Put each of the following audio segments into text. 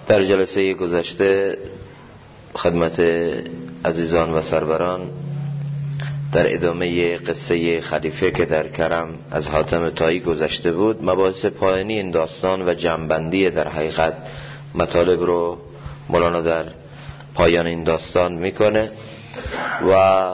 در جلسه گذشته خدمت عزیزان و سروران در ادامه قصه خلیفه که در کرم از حاتم طایی گذشته بود، مباحث پایانی این داستان و جمع‌بندی در حقیقت مطالب رو مولانا در پایان این داستان میکنه و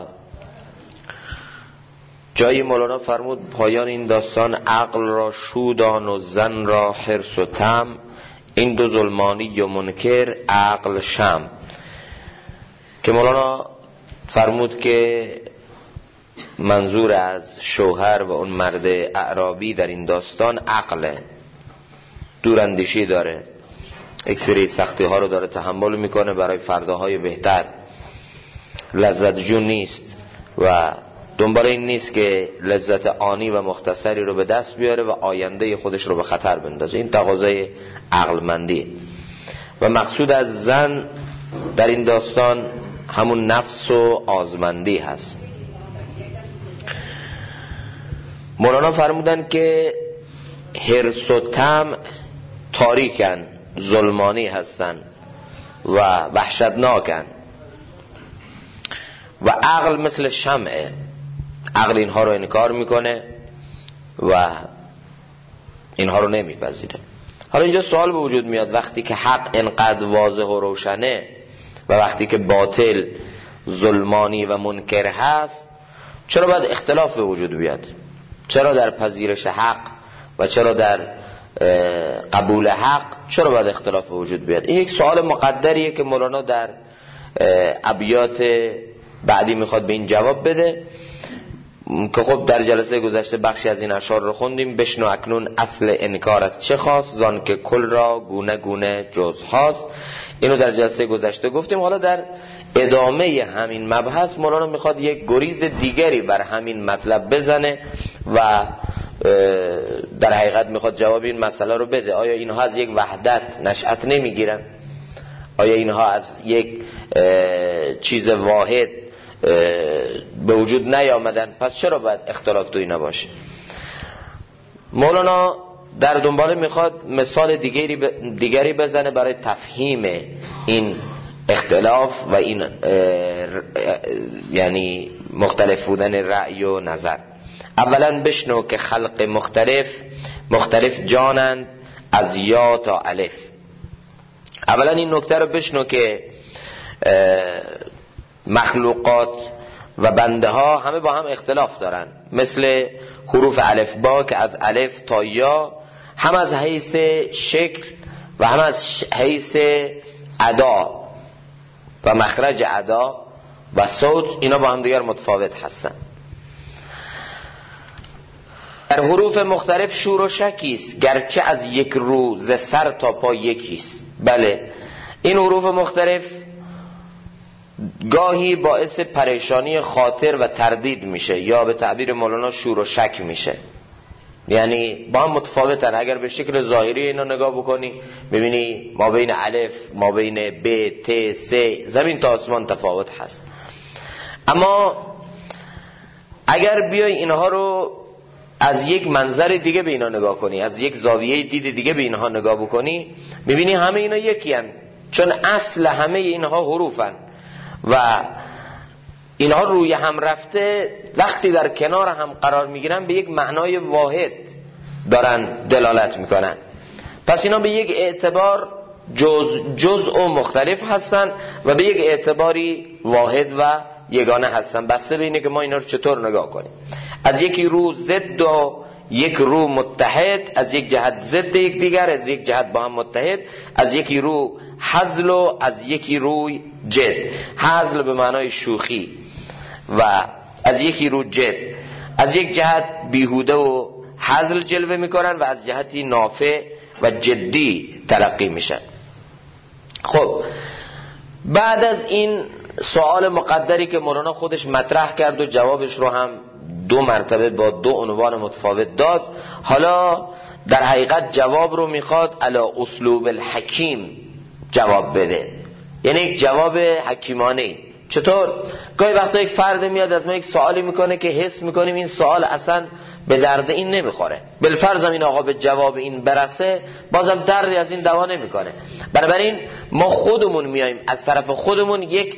جایی مولانا فرمود پایان این داستان: عقل را شودان و زن را حرص و طمع، این دو ظلمانی و منکر عقل شمع. که مولانا فرمود که منظور از شوهر و اون مرد اعرابی در این داستان عقله، دوراندیشی داره، یک سری سختی ها رو داره تحمل میکنه برای فرداهای بهتر، لذت جو نیست و دنبال این نیست که لذت آنی و مختصری رو به دست بیاره و آینده خودش رو به خطر بندازه. این تقاضای عقلمندیه. و مقصود از زن در این داستان همون نفس و آزمندی هست. مولانا فرمودن که حرص و طمع تاریکن، ظلمانی هستن و وحشتناکن و عقل مثل شمعه، عقل اینها رو انکار میکنه و اینها رو نمیپذیره. حالا اینجا سوال به وجود میاد، وقتی که حق انقدر واضح و روشنه و وقتی که باطل ظلمانی و منکر هست، چرا باید اختلاف به وجود بیاد؟ چرا در پذیرش حق و چرا در قبول حق چرا باید اختلاف به وجود بیاد؟ این یک سوال مقدریه که مولانا در ابیات بعدی میخواد به این جواب بده، که خب در جلسه گذشته بخشی از این اشعار رو خوندیم. بشنو اکنون اصل انکار از چه خواست، زان که کل را گونه گونه جز هاست. اینو در جلسه گذشته گفتیم. حالا در ادامه همین مبحث مولانا میخواد یک گریز دیگری بر همین مطلب بزنه و در حقیقت میخواد جواب این مسئله رو بده. آیا اینها از یک وحدت نشأت نمیگیرن؟ آیا اینها از یک چیز واحد به وجود نیامدن؟ پس چرا باید اختلاف توی نباشه؟ مولانا در دنباله میخواد مثال دیگری بزنه برای تفهیم این اختلاف و این یعنی مختلف بودن رأی و نظر. اولا بشنو که خلق مختلف جانند از یا تا الف. اولا این نکته رو بشنو که مخلوقات و بنده ها همه با هم اختلاف دارن، مثل حروف الف با که از الف تا یا هم از حیث شکل و هم از حیث ادا و مخرج ادا و صوت، اینا با هم دیگر متفاوت هستن. در حروف مختلف شور و شکیست، گرچه از یک رو ز سر تا پا یکیست. بله، این حروف مختلف گاهی باعث پریشانی خاطر و تردید میشه، یا به تعبیر مولانا شور و شک میشه. یعنی با هم متفاوتن. اگر به شکل ظاهری اینا نگاه بکنی ببینی ما بین الف، ما بین ب، ت، س، زمین تا آسمان تفاوت هست. اما اگر بیای اینها رو از یک منظر دیگه به اینا نگاه کنی، از یک زاویه دید دیگه به اینها نگاه بکنی، ببینی همه اینا یکی هن، چون اصل همه اینها حروفن و اینها روی هم رفته وقتی در کنار هم قرار میگیرن به یک معنای واحد دارن دلالت میکنن. پس اینا به یک اعتبار جزء و مختلف هستن و به یک اعتباری واحد و یگانه هستن، بسته به اینه که ما اینا رو چطور نگاه کنیم. از یکی رو ضد و یک رو متحد، از یک جهت ضد یک دیگر، از یک جهت با هم متحد، از یکی رو هزل و از یکی روی جد. هزل به معنای شوخی و از یکی رو جد. از یک جهت بیهوده و هزل جلوه میکنن و از جهتی نافع و جدی تلقی میشن. خب بعد از این سوال مقدری که مولانا خودش مطرح کرد و جوابش رو هم 2 مرتبه با 2 عنوان متفاوت داد، حالا در حقیقت جواب رو میخواد علی اسلوب الحکیم جواب بده، یعنی یک جواب حکیمانه، چطور؟ گاهی وقتا یک فرد میاد از ما یک سوالی میکنه که حس میکنیم این سوال اصلا به درد این نمیخوره، بالفرض این آقا به جواب این برسه بازم دردی از این دوا نمیکنه. بنابراین ما خودمون میایم از طرف خودمون یک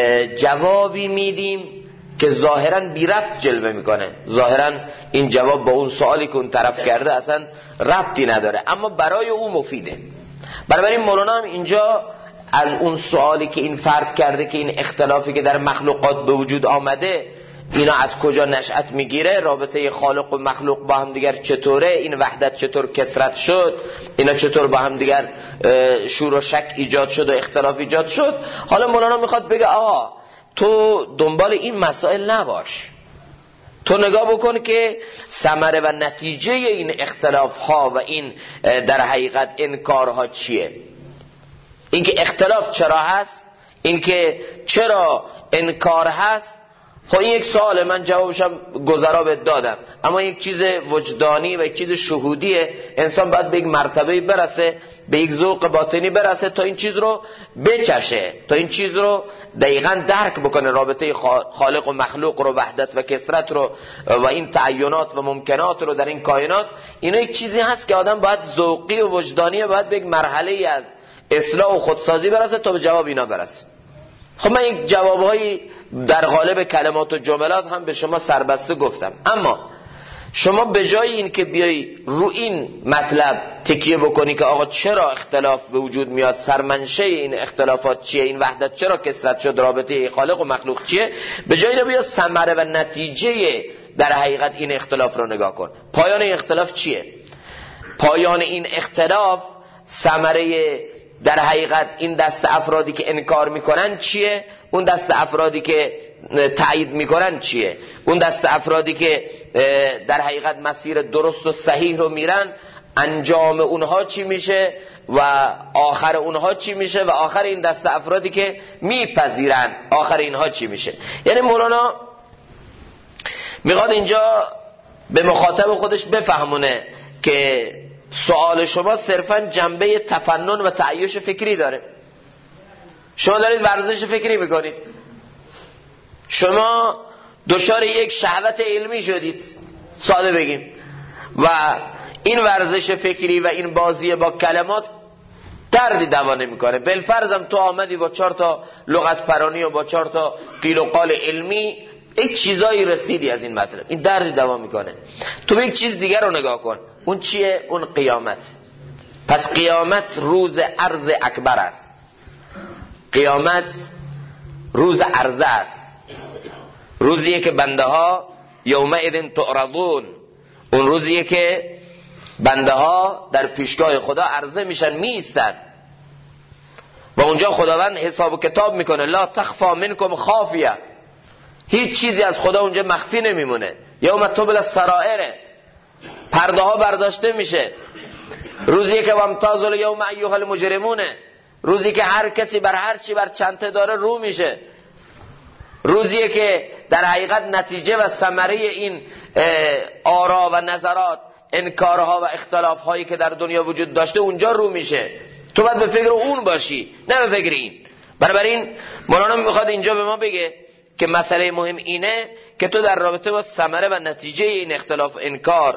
جوابی میدیم که ظاهرا بی ربط جلوه میکنه، ظاهرا این جواب با اون سوالی که اون طرف کرده اصلا ربطی نداره، اما برای او مفیده. بنابراین مولانا هم اینجا از اون سوالی که این فرد کرده که این اختلافی که در مخلوقات به وجود آمده اینا از کجا نشأت میگیره، رابطه خالق و مخلوق با هم دیگر چطوره، این وحدت چطور کثرت شد، اینا چطور با هم دیگر شور و شک ایجاد شد و اختلاف ایجاد شد. حالا مولانا میخواد بگه آقا تو دنبال این مسائل نباش، تو نگاه بکن که ثمره و نتیجه این اختلاف ها و این در حقیقت انکارها چیه. اینکه اختلاف چرا هست، اینکه چرا انکار هست، خب این یک سواله، من جوابشم گذرا بهت دادم، اما یک چیز وجدانی و یک چیز شهودیه. انسان باید به یک مرتبه برسه، به یک ذوق باطنی برسه تا این چیز رو بچشه، تا این چیز رو دقیقاً درک بکنه، رابطه خالق و مخلوق رو، وحدت و کثرت رو و این تعینات و ممکنات رو در این کائنات. اینا یک چیزی هست که آدم باید ذوقی و وجدانی باید به یک مرحله از اصلاح و خودسازی برسه تا به جواب اینا برسه. خب من یک جوابهایی در قالب کلمات و جملات هم به شما سربسته گفتم، اما شما به جای این که بیای رو این مطلب تکیه بکنی که آقا چرا اختلاف به وجود میاد، سرمنشه این اختلافات چیه، این وحدت چرا کثرت شد، رابطه خالق و مخلوق چیه، به جای اینو بیا ثمره و نتیجه در حقیقت این اختلاف رو نگاه کن. پایان این اختلاف چیه؟ پایان این اختلاف، ثمره در حقیقت این دست افرادی که انکار میکنن چیه، اون دست افرادی که تایید میکنن چیه، اون دست افرادی که در حقیقت مسیر درست و صحیح رو میرن، انجام اونها چی میشه و آخر اونها چی میشه و آخر این دست افرادی که میپذیرن آخر اینها چی میشه. یعنی مولانا میخواد اینجا به مخاطب خودش بفهمونه که سوال شما صرفا جنبه تفنن و تعیش فکری داره. شما دارید ورزش فکری میکنید، شما دچار یک شهوت علمی شدید، ساده بگیم، و این ورزش فکری و این بازی با کلمات دردی دوا نمیکنه. بالفرضم تو آمدی با 4 تا لغت پرانی و با 4 تا قیل و قال علمی یک چیزایی رسیدی از این مطلب، این دردی دوا میکنه. تو به یک چیز دیگر رو نگاه کن، اون چیه؟ اون قیامت. پس قیامت روز عرض اکبر است، قیامت روز عرضه است، روزیه که بنده ها یومئذ تعرضون، اون روزیه که بنده ها در پیشگاه خدا عرضه میشن، میستن و اونجا خداوند حساب و کتاب میکنه. لا تخفا منکم خافیه، هیچ چیزی از خدا اونجا مخفی نمیمونه. یوم تبل السرائر، پرده ها برداشته میشه. روزیه که وامتاز الیوم ایها المجرمون، روزی که هر کسی بر هر چی بر چنته داره رو میشه. روزیه که در حقیقت نتیجه و ثمره این آرا و نظرات، انکارها و اختلافهایی که در دنیا وجود داشته اونجا رو میشه. تو باید به فکر اون باشی، نه به فکر این. بنابراین مولانا میخواد اینجا به ما بگه که مسئله مهم اینه که تو در رابطه با ثمره و نتیجه این اختلاف انکار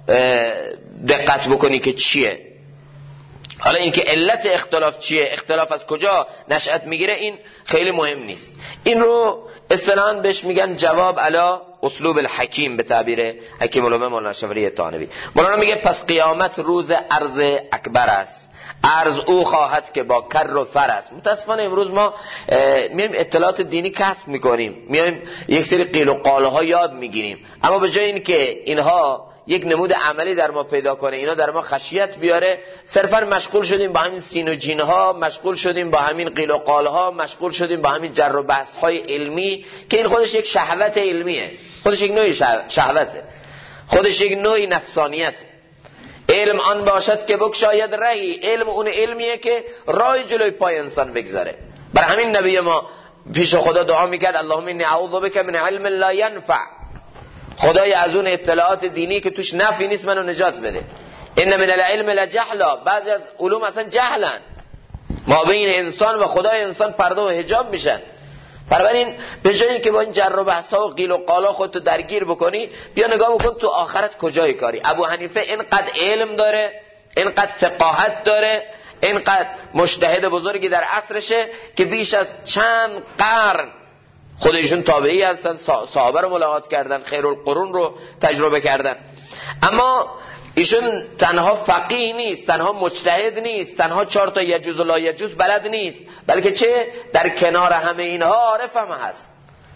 دقت بکنی که چیه. حالا این که علت اختلاف چیه، اختلاف از کجا نشأت میگیره، این خیلی مهم نیست. این رو اصطلاحاً بهش میگن جواب علی اسلوب الحکیم، به تعبیر حکیم الامه مولانا شفری طانوی. مولانا میگه پس قیامت روز عرض اکبر است، عرض او خواهد که با کر و فر است. متاسفانه امروز ما میایم اطلاعات دینی کسب میکنیم، میایم یک سری قیل و قاله ها یاد میگیریم، اما به جای این که اینها یک نمود عملی در ما پیدا کنه، اینا در ما خشیت بیاره، صرفا مشغول شدیم با همین سین و جین ها، مشغول شدیم با همین قیل و قال ها، مشغول شدیم با همین جر و بحث های علمی که این خودش یک شهوت علمیه، خودش یک نوعی شهوته، خودش یک نوعی نفسانیت. علم آن باشد که بگشاید رهی، علم اون علمیه که راه جلوی پای انسان بگذاره. بر همین نبی ما پیش خدا دعا میکرد اللهم انی اعوذ بک من علم لا ینفع، خدای از اون اطلاعات دینی که توش نفعی نیست منو نجات بده. ان من العلم لجهلا، بعضی از علوم اصلا جهلن، ما بین انسان و خدای انسان پرده و حجاب میشن. بنابراین به جای اینکه با این جر و بحثا و قیل و قالا خودتو درگیر بکنی، بیا نگاه بکن تو آخرت کجای کاری. ابو حنیفه اینقدر علم داره، اینقدر فقاهت داره، اینقدر مجتهد بزرگی در عصرشه که بیش از چند قرن خودشون تابعی هستن، صحابه رو ملاقات کردن، خیرالقرون رو تجربه کردن. اما ایشون تنها فقیه نیست، تنها مجتهد نیست، تنها 4 تا یجوز و لا یجوز بلد نیست، بلکه چه؟ در کنار همه اینها عارف هم هست.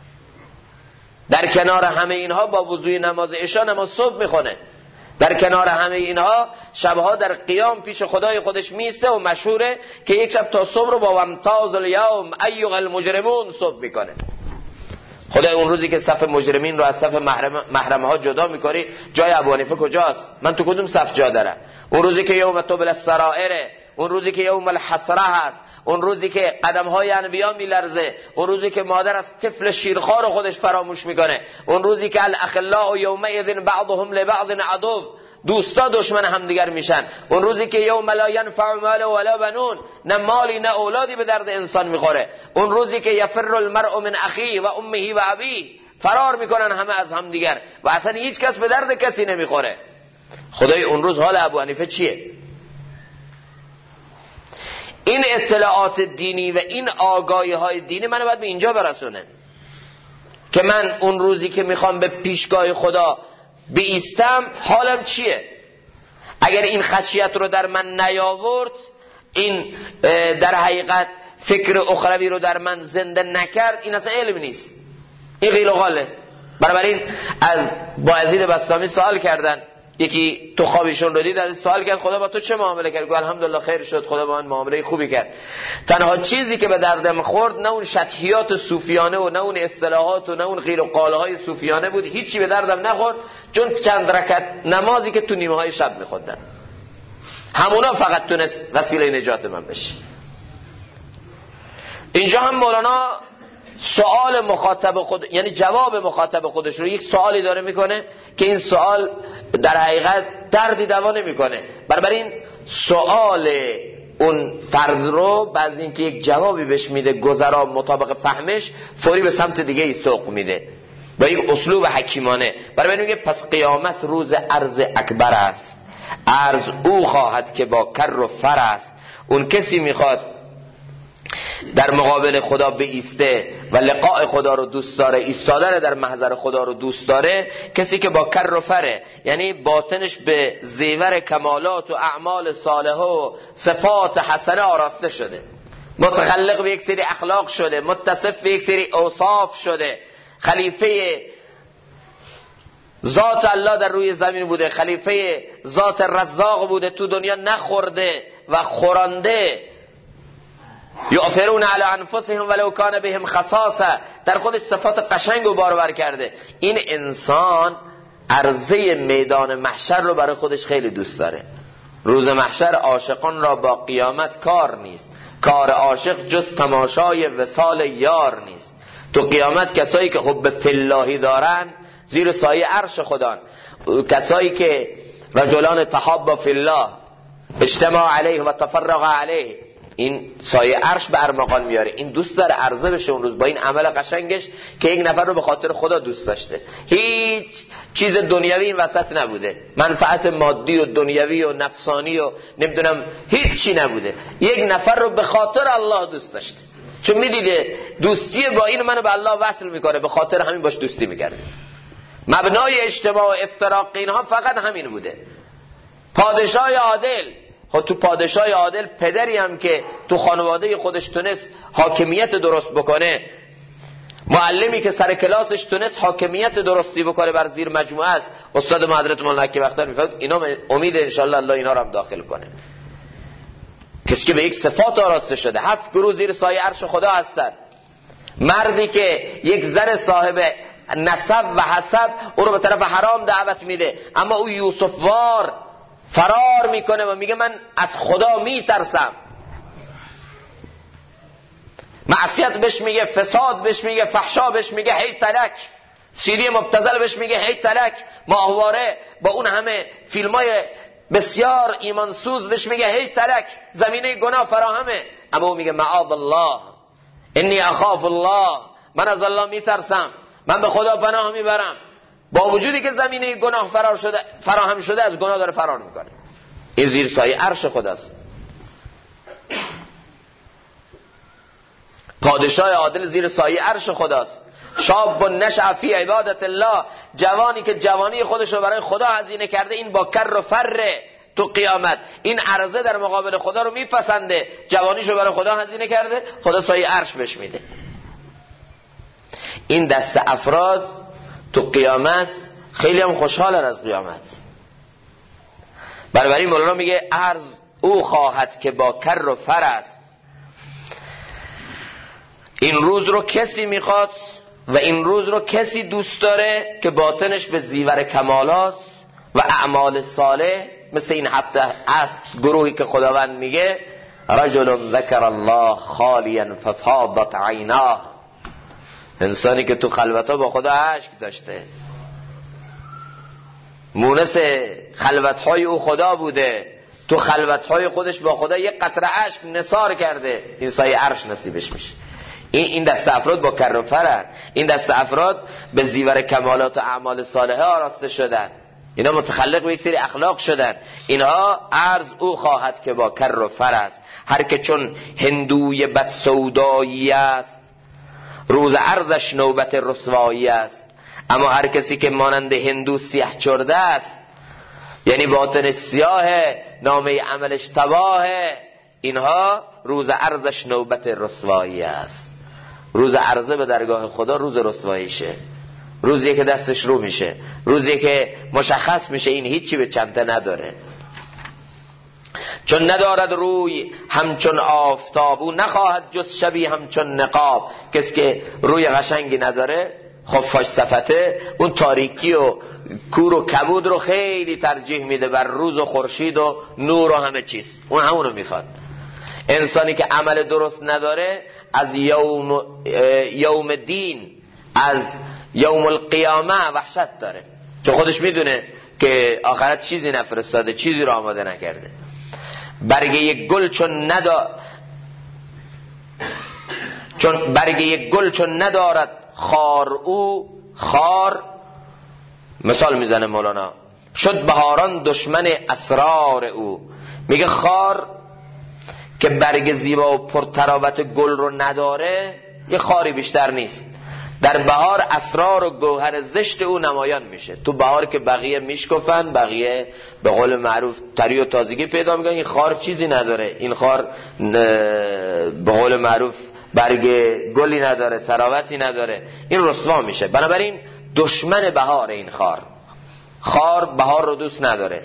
در کنار همه اینها با وضوی نماز عشا نماز صبح میخونه. در کنار همه اینها شبها در قیام پیش خدای خودش میسته و مشهوره که یک شب تا صبح رو با وامتاز الیوم ایها المجرمون صبح میکنه. خدای اون روزی که صف مجرمین رو از صف محرمه ها جدا میکنی، جای ابو حنیفه کجاست؟ من تو کدوم صف جا دارم؟ اون روزی که یوم تبل السرائر، اون روزی که یوم الحسره هست، اون روزی که قدم های انبیا میلرزه، اون روزی که مادر از طفل شیرخوار رو خودش فراموش میکنه، اون روزی که الاخلاء یومئذ بعضهم لبعض عدو، دوستا دشمن همدیگر میشن، اون روزی که یوم لا ینفع مال ولا بنون، نه مالی نه اولادی به درد انسان میخوره، اون روزی که یفر المرء من اخیه و امه و ابیه، فرار میکنن همه از همدیگر و اصلا هیچ کس به درد کسی نمیخوره. خدای اون روز حال ابو حنیفه چیه؟ این اطلاعات دینی و این آگاهی های دینی منو باید به اینجا برسونه که من اون روزی که میخوام به پیشگاه خدا بیستم حالم چیه. اگر این خشیت رو در من نیاورد، این در حقیقت فکر اخروی رو در من زنده نکرد، این اصلا علم نیست، این قیل و قاله. بنابراین از بایزید بسطامی سوال کردن، یکی تو خوابشون رو دید، از سوال کرد خدا با تو چه معامله کرد؟ گفت الحمدلله خیر شد، خدا با من معامله خوبی کرد. تنها چیزی که به دردم خورد نه اون شطحیات صوفیانه و نه اون اصطلاحات و نه اون قیل و قاله های صوفیانه بود، هیچی به دردم نخورد، چون چند رکعت نمازی که تو نیمه های شب میخوندن همونا فقط تونست وسیله نجات من بشه. اینجا هم مولانا سوال مخاطب خود، یعنی جواب مخاطب خودش رو یک سوالی داره میکنه که این سوال در حقیقت دردی دوا نمیکنه. بنابراین سوال اون فرد رو بعد اینکه یک جوابی بهش میده گذرا مطابق فهمش، فوری به سمت دیگه ای سوق میده با یک اسلوب حکیمانه. بنابراین میگه پس قیامت روز عرض اکبر است، عرض او خواهد که با کر و فر است. اون کسی میخواد در مقابل خدا بایسته و لقاء خدا رو دوست داره، ایستادن در محضر خدا رو دوست داره، کسی که با کر و فره، یعنی باطنش به زیور کمالات و اعمال صالحه و صفات حسنه آراسته شده، متخلق به یک سری اخلاق شده، متصف به یک سری اوصاف شده، خلیفه ذات الله در روی زمین بوده، خلیفه ذات رزاق بوده، تو دنیا نخورده و خورانده. یؤثرون علی انفسهم ولو کان بهم خصاصه، در خودش صفات قشنگ و بارور کرده. این انسان عرضه میدان محشر رو برای خودش خیلی دوست داره. روز محشر عاشقان را با قیامت کار نیست، کار عاشق جز تماشای وصال یار نیست. تو قیامت کسایی که حب فی دارن زیر سایه عرش خدان، کسایی که رجلان تحابا فی الله اجتماع علیه و تفرق علیه، این سایه عرش به ارمغان میاره. این دوست داره عرضه بشه اون روز با این عمل قشنگش که یک نفر رو به خاطر خدا دوست داشته، هیچ چیز دنیوی این وسط نبوده، منفعت مادی و دنیوی و نفسانی و نمیدونم هیچ چی نبوده، یک نفر رو به خاطر الله دوست داشته، چون میدیده دوستی با این منو به الله وصل میکنه، به خاطر همین باش دوستی میکرده. مبنای اجتماع و افتراق اینها فقط همین بوده. پادشاه عادل، خب تو پادشاه عادل پدری هم که تو خانواده خودش تونست حاکمیت درست بکنه، معلمی که سر کلاسش تونست حاکمیت درستی بکنه بر زیر مجموعه است، استاد ما حضرت مولانا که وقتا میفهمد اینا امید انشالله الله اینا رو هم داخل کنه. کسی که به یک صفات آراسته شده، 7 گروه زیر سایه عرش خدا هستن. مردی که یک زن صاحب نسب و حسب او رو به طرف حرام دعوت میده، اما او یوسف وار فرار میکنه و میگه من از خدا میترسم. معصیت بهش میگه، فساد بهش میگه، فحشا بهش میگه هی تلک، سیدی مبتذل بهش میگه هی تلک، ماهواره با اون همه فیلمای بسیار ایمانسوز بهش میگه هی تلک، زمینه گناه فراهمه، اما او میگه معاذ الله انی اخاف الله من از الله میترسم، من به خدا پناه میبرم، با وجودی که زمینه گناه فراهم شده از گناه داره فرار میکنه. این زیر سایه عرش خداست. پادشاه عادل زیر سایه عرش خداست. شاب نشأ فی عبادت الله، جوانی که جوانی خودش رو برای خدا هزینه کرده، این با کر و فره تو قیامت این عرضه در مقابل خدا رو میپسنده، جوانیشو برای خدا هزینه کرده، خدا سایه عرش بهش میده. این دست افراد تو قیامت خیلی هم خوشحالن از قیامت. بنابراین مولانا میگه عرض او خواهد که با کر و فر است. این روز رو کسی میخواد و این روز رو کسی دوست داره که باطنش به زیور کمالات و اعمال صالح، مثل این هفت گروهی که خداوند میگه رجل ذکر الله خالیا ففاضت عیناه، انسانی که تو خلوتا با خدا اشک داشته، مونس خلوتهای او خدا بوده، تو خلوتهای خودش با خدا یک قطره اشک نثار کرده، این سایه عرش نصیبش میشه. این دست افراد با کر و فرن، این دست افراد به زیور کمالات و اعمال صالحه آراسته شدن، اینا متخلق به یک سری اخلاق شدن. اینها عرض او خواهد که با کر و فر است. هر که چون هندوی بد سودایی است، روز عرضش نوبت رسوایی است. اما هر کسی که مانند هندو سیاه چرده است، یعنی باطن سیاه، نامه عملش تباهه، اینها روز عرضش نوبت رسوایی است. روز عرضه به درگاه خدا روز رسواییشه، روزی که دستش رو میشه، روزی که مشخص میشه این هیچی به چنته نداره. چون ندارد روی همچون آفتاب، او نخواهد جز شبی همچون نقاب. کسی که روی قشنگی نداره، خفاش صفته، اون تاریکی و کور و کبود رو خیلی ترجیح میده بر روز و خورشید و نور و همه چیز، اون همونو میخواد. انسانی که عمل درست نداره از یوم دین، از یوم القیامه وحشت داره، چون خودش میدونه که آخرت چیزی نفرستاده، چیزی رو آماده نکرده. برگ یک گل چون ندارد خار او، خار مثال میزنه مولانا، شد بهاران دشمن اسرار او. میگه خار که برگ زیبا و پرتراوت گل رو نداره، یه خاری بیشتر نیست. در بهار اسرار و گوهر زشت او نمایان میشه. تو بهار که بقیه میشکفن، بقیه به قول معروف طری و تازگی پیدا میکنن، این خار چیزی نداره، این خار به قول معروف برگ گلی نداره، تراوتی نداره، این رسوا میشه. بنابراین دشمن بهار این خار بهار رو دوست نداره.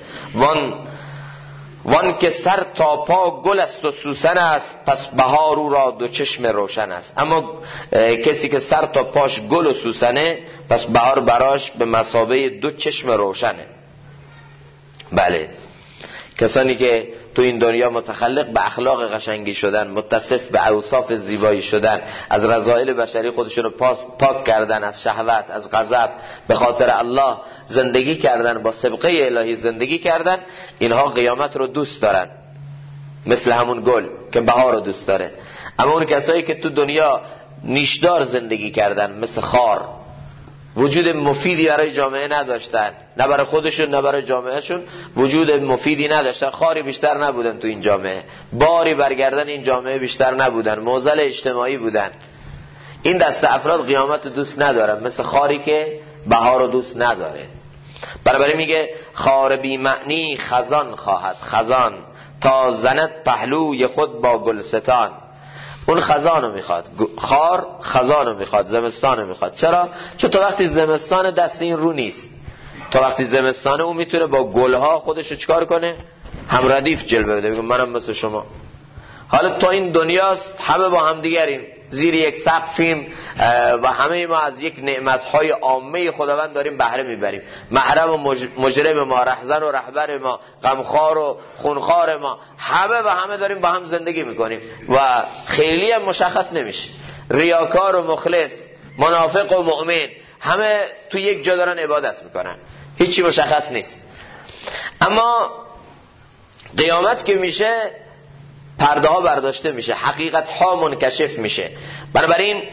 وان که سر تا پا گل است و سوسن است، پس بهار او را دو چشم روشن است. اما کسی که سر تا پاش گل و سوسنه، پس بهار براش به مثابه دو چشم روشنه. بله، کسانی که تو این دنیا متخلق به اخلاق قشنگی شدن، متصف به اوصاف زیبایی شدن، از رذائل بشری خودشون رو پاک کردن، از شهوت، از غضب، به خاطر الله زندگی کردن، با سبقه الهی زندگی کردن، اینها قیامت رو دوست دارن، مثل همون گل که بهار رو دوست داره. اما اون کسایی که تو دنیا نیشدار زندگی کردن، مثل خار، وجود مفیدی برای جامعه نداشتن، نه برای خودشون نه برای جامعهشون وجود مفیدی نداشتن، خاری بیشتر نبودن تو این جامعه، باری برگردن این جامعه بیشتر نبودن، معضل اجتماعی بودن. این دست افراد قیامت دوست ندارن، مثل خاری که بهار رو دوست نداره. برابری میگه خار بی معنی خزان خواهد، خزان تا زند پهلوی خود با گلستان. اون خزانو میخواد، خار خزانو میخواد، زمستانو میخواد. چرا؟ چون تا وقتی زمستان دست این رو نیست، تا وقتی زمستانه اون میتونه با گلها خودشو چکار کنه؟ هم ردیف جلوه بده، بگم منم مثل شما. حالا تا این دنیاست، همه با هم دیگریم، زیر یک سقفیم و همه ما از یک نعمتهای عامه خداوند داریم بهره میبریم. محرم و مجرم ما، رهزن و رهبر ما، غمخوار و خونخوار ما، همه و همه داریم با هم زندگی میکنیم و خیلی هم مشخص نمیشه. ریاکار و مخلص، منافق و مؤمن، همه تو یک جا دارن عبادت میکنن، هیچی مشخص نیست. اما قیامت که میشه، پرده ها برداشته میشه، حقیقت ها منکشف میشه. بنابراین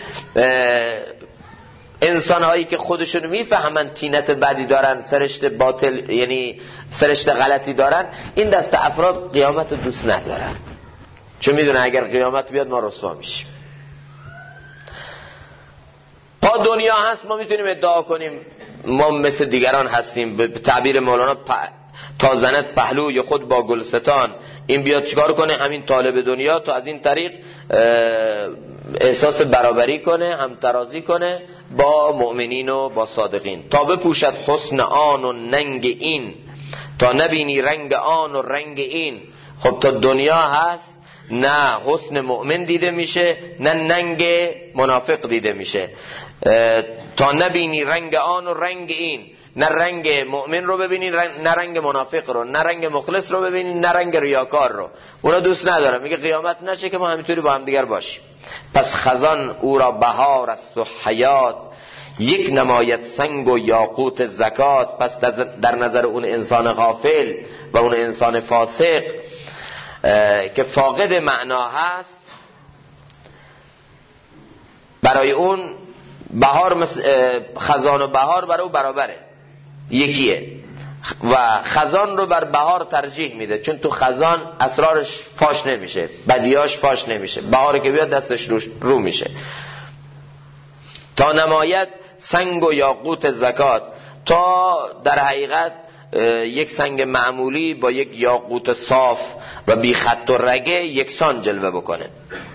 انسان هایی که خودشون میفهمن تینت بدی دارن، سرشت باطل یعنی سرشت غلطی دارن، این دست افراد قیامت دوست ندارن، چون میدونه اگر قیامت بیاد ما رسوا میشیم. تا دنیا هست ما میتونیم ادعا کنیم ما مثل دیگران هستیم. به تعبیر مولانا تا زند پهلوی خود با گلستان، این بیاد چیکار کنه؟ همین طالب دنیا تا از این طریق احساس برابری کنه، همترازی کنه با مؤمنین و با صادقین. تا بپوشد حسن آن و ننگ این، تا نبینی رنگ آن و رنگ این. خب تا دنیا هست نه حسن مؤمن دیده میشه، نه ننگ منافق دیده میشه. تا نبینی رنگ آن و رنگ این، نه رنگ مؤمن رو ببینی، نه رنگ منافق رو، نه رنگ مخلص رو ببینی، نه رنگ ریاکار رو. اونا دوست نداره. میگه قیامت نشه که ما همینطوری با هم دیگر باشیم. پس خزان او را بهار است و حیات، یک نمایت سنگ و یاقوت زکات. پس در نظر اون انسان غافل و اون انسان فاسق که فاقد معنا هست، برای اون بهار خزان و بهار برای او برابره، یکیه. و خزان رو بر بهار ترجیح میده، چون تو خزان اسرارش فاش نمیشه، بدیاش فاش نمیشه. بهاری که بیاد دستش رو میشه. تا نمایت سنگ و یاقوت زکات، تا در حقیقت یک سنگ معمولی با یک یاقوت صاف و بی خط و رگه یکسان جلوه بکنه.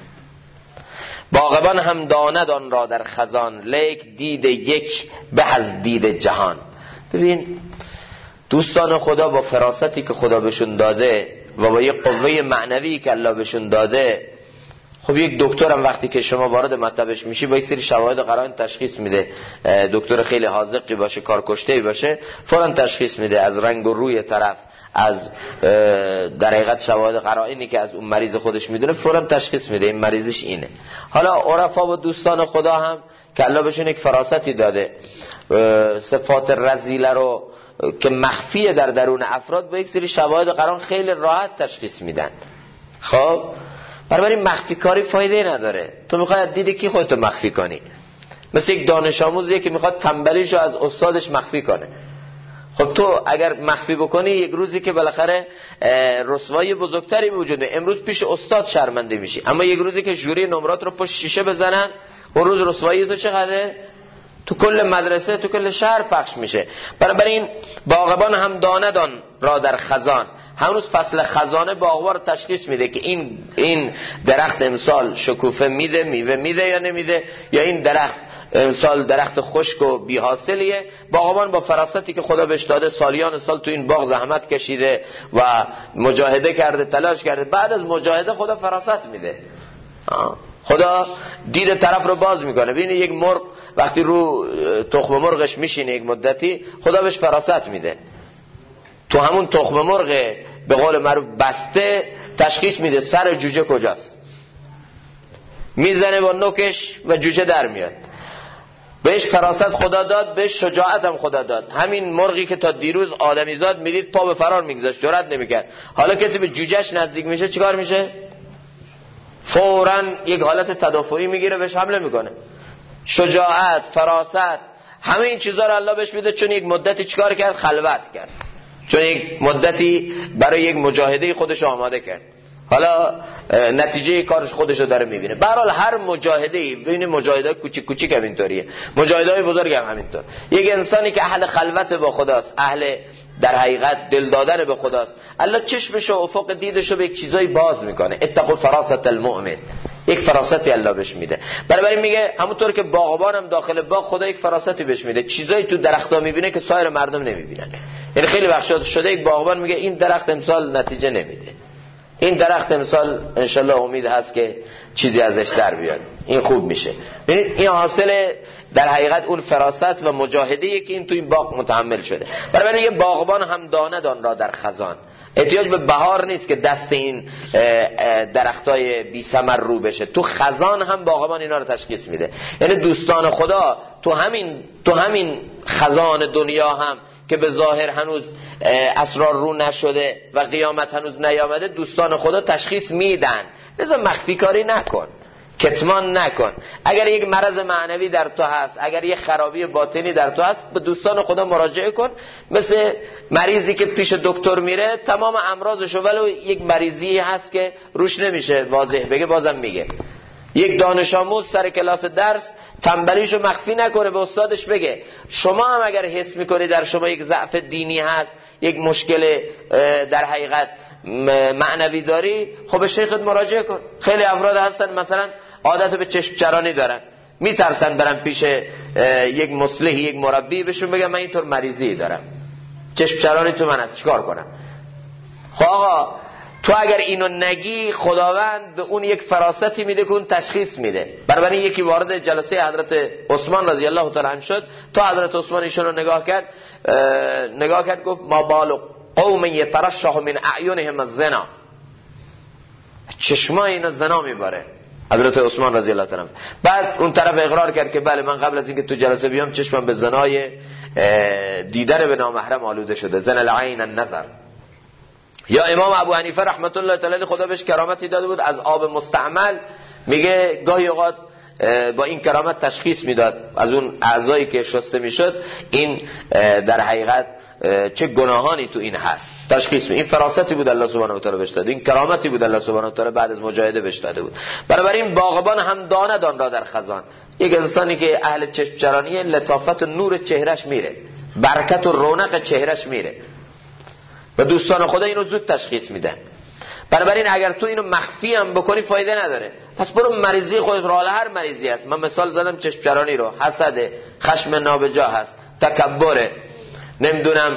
باغبان هم داند آن را در خزان، لیک دید یک به از دید جهان. ببین دوستان خدا با فراستی که خدا بهشون داده و با یک قوه معنوی که الله بهشون داده، خب یک دکتر هم وقتی که شما وارد مطبش میشی با یک سری شواهد و قرائن تشخیص میده. دکتر خیلی حاذقی باشه، کارکشته‌ای باشه، فوراً تشخیص میده از رنگ و روی طرف، از در حقیقت شواهد قرائنی که از اون مریض خودش میدونه، فوراً تشخیص میده این مریضش اینه. حالا عرفا و دوستان خدا هم که الله بهشون یک فراستی داده، صفات رذیله رو که مخفیه در درون افراد با یک سری شواهد قرائن خیلی راحت تشخیص میدن. خب برای مخفی کاری فایده نداره. تو میخوای از دید کی خودتو مخفی کنی؟ مثل یک دانش آموزیه که میخواد تنبلیشو از استادش مخفی کنه. خب تو اگر مخفی بکنی، یک روزی که بالاخره رسوایی بزرگتری وجود داره. امروز پیش استاد شرمنده میشی، اما یک روزی که جوری نمرات رو پشت شیشه بزنن، اون روز رسوایی تو چقدره؟ تو کل مدرسه، تو کل شهر پخش میشه. بنابراین باغبان هم داند آن را در خزان، هنوز فصل خزانه باغبان تشخیص میده که این درخت امسال شکوفه میده، میوه میده یا نمیده، یا این درخت امسال درخت خشک و بی حاصلیه. باغبان با فراستی که خدا بهش داده، سالیان سال تو این باغ زحمت کشیده و مجاهده کرده، تلاش کرده. بعد از مجاهده خدا فراست میده. خدا دید طرف رو باز میکنه. ببینید یک مرغ وقتی رو تخم مرغش میشینه یک مدتی، خدا بهش فراست میده. تو همون تخم مرغ به قول معروف بسته تشخیص میده سر جوجه کجاست، میزنه با نوکش و جوجه در میاد. بهش فراست خدا داد، بهش شجاعت هم خدا داد. همین مرغی که تا دیروز آدمیزاد میدید پا به فرار میگذاشت، جرأت نمیکرد، حالا کسی به جوجهش نزدیک میشه چیکار میشه؟ فوراً یک حالت تدافعی میگیره، بهش حمله میکنه. شجاعت، فراست، همه این چیزا رو الله بهش میده، چون یک مدتی چیکار کرد؟ خلوت کرد، چون یک مدتی برای یک مجاهده خودش آماده کرد. حالا نتیجه کارش خودش رو داره میبینه. به هر حال هر مجاهده‌ای، ببینید مجاهده‌های کوچیک کوچیک هم اینطوریه، مجاهده‌های بزرگ هم همینطور. یک انسانی که اهل خلوت با خداست، اهل در حقیقت دل دادن به خداست، الله چشمش و افق دیدش رو به یک چیزایی باز میکنه. اتقوا فراست المؤمن، یک فراستی الله بهش میده. برای میگه همونطور که باغبان هم داخل باغ خدا یک فراستی بهش میده، چیزایی تو درخت‌ها میبینه که سایر مردم نمیبینن. یعنی خیلی وقت شده یک باغبان میگه این درخت امسال نتیجه نمیده، این درخت امسال انشالله امید هست که چیزی ازش در بیاد، این خوب میشه. ببینید این حاصل در حقیقت اون فراست و مجاهده‌ای که این تو این باغ متحمل شده. برای یه باغبان هم داند آن را در خزان. احتیاج به بهار نیست که دست این درختای بی ثمر رو بشه، تو خزان هم باغبان اینا رو تشخیص میده. یعنی دوستان خدا تو همین خزان دنیا هم که به ظاهر هنوز اسرار رو نشده و قیامت هنوز نیامده دوستان خدا تشخیص میدن. لذا مخفی کاری نکن، کتمان نکن. اگر یک مرض معنوی در تو هست، اگر یک خرابی باطنی در تو هست، به دوستان خدا مراجعه کن. مثل مریضی که پیش دکتر میره تمام امراضشو، ولی یک مریضی هست که روش نمیشه واضح بگه، بازم میگه. یک دانش آموز سر کلاس درس تنبلیشو مخفی نکنه، به استادش بگه. شما هم اگر حس میکنی در شما یک ضعف دینی هست، یک مشکل در حقیقت معنوی داری، خب به شیخت مراجعه کن. خیلی افراد هستن مثلا عادت به چشم چرانی دارن، میترسن برن پیش یک مصلح، یک مربی، بهشون بگم من اینطور مریضی دارم، چشم چرانی تو من هست، چیکار کنم؟ خب آقا تو اگر اینو نگی، خداوند به اون یک فراستی میده که اون تشخیص میده. برای یکی وارد جلسه حضرت عثمان رضی الله تعالی عنه شد، تا حضرت عثمان ایشون رو نگاه کرد گفت ما بال قوم یترشح من اعینهم الزنا، چشمای اینا زنا میباره. حضرت عثمان رضی الله تعالی عنه بعد اون طرف اقرار کرد که بله من قبل از اینکه تو جلسه بیام چشمم به زنای دیدن به نامحرم آلوده شده، زنا العین النظر. یا امام ابو حنیفه رحمت الله تعالی خدا بهش کرامتی داده بود، از آب مستعمل میگه گاهی اوقات با این کرامت تشخیص میداد از اون اعضایی که شسته میشد این در حقیقت چه گناهانی تو این هست، تشخیص می. این فراستی بود الله سبحانه و تعالی بهش داده، این کرامتی بود الله سبحانه و تعالی بعد از مجاهده بهش داده بود. بنابراین باغبان هم دانه دان را در خزان. یک انسانی که اهل چشم چرانیه، لطافت و نور چهرش میره، برکت و رونق چهرش میره و دوستان خدا اینو زود تشخیص میدن. بنابراین اگر تو اینو مخفی هم بکنی فایده نداره. پس برو مریضی خودت را، هر مریضی هست. من مثال زدم چشم چرانی رو، حسد، خشم نابجا هست، تکبر، نمیدونم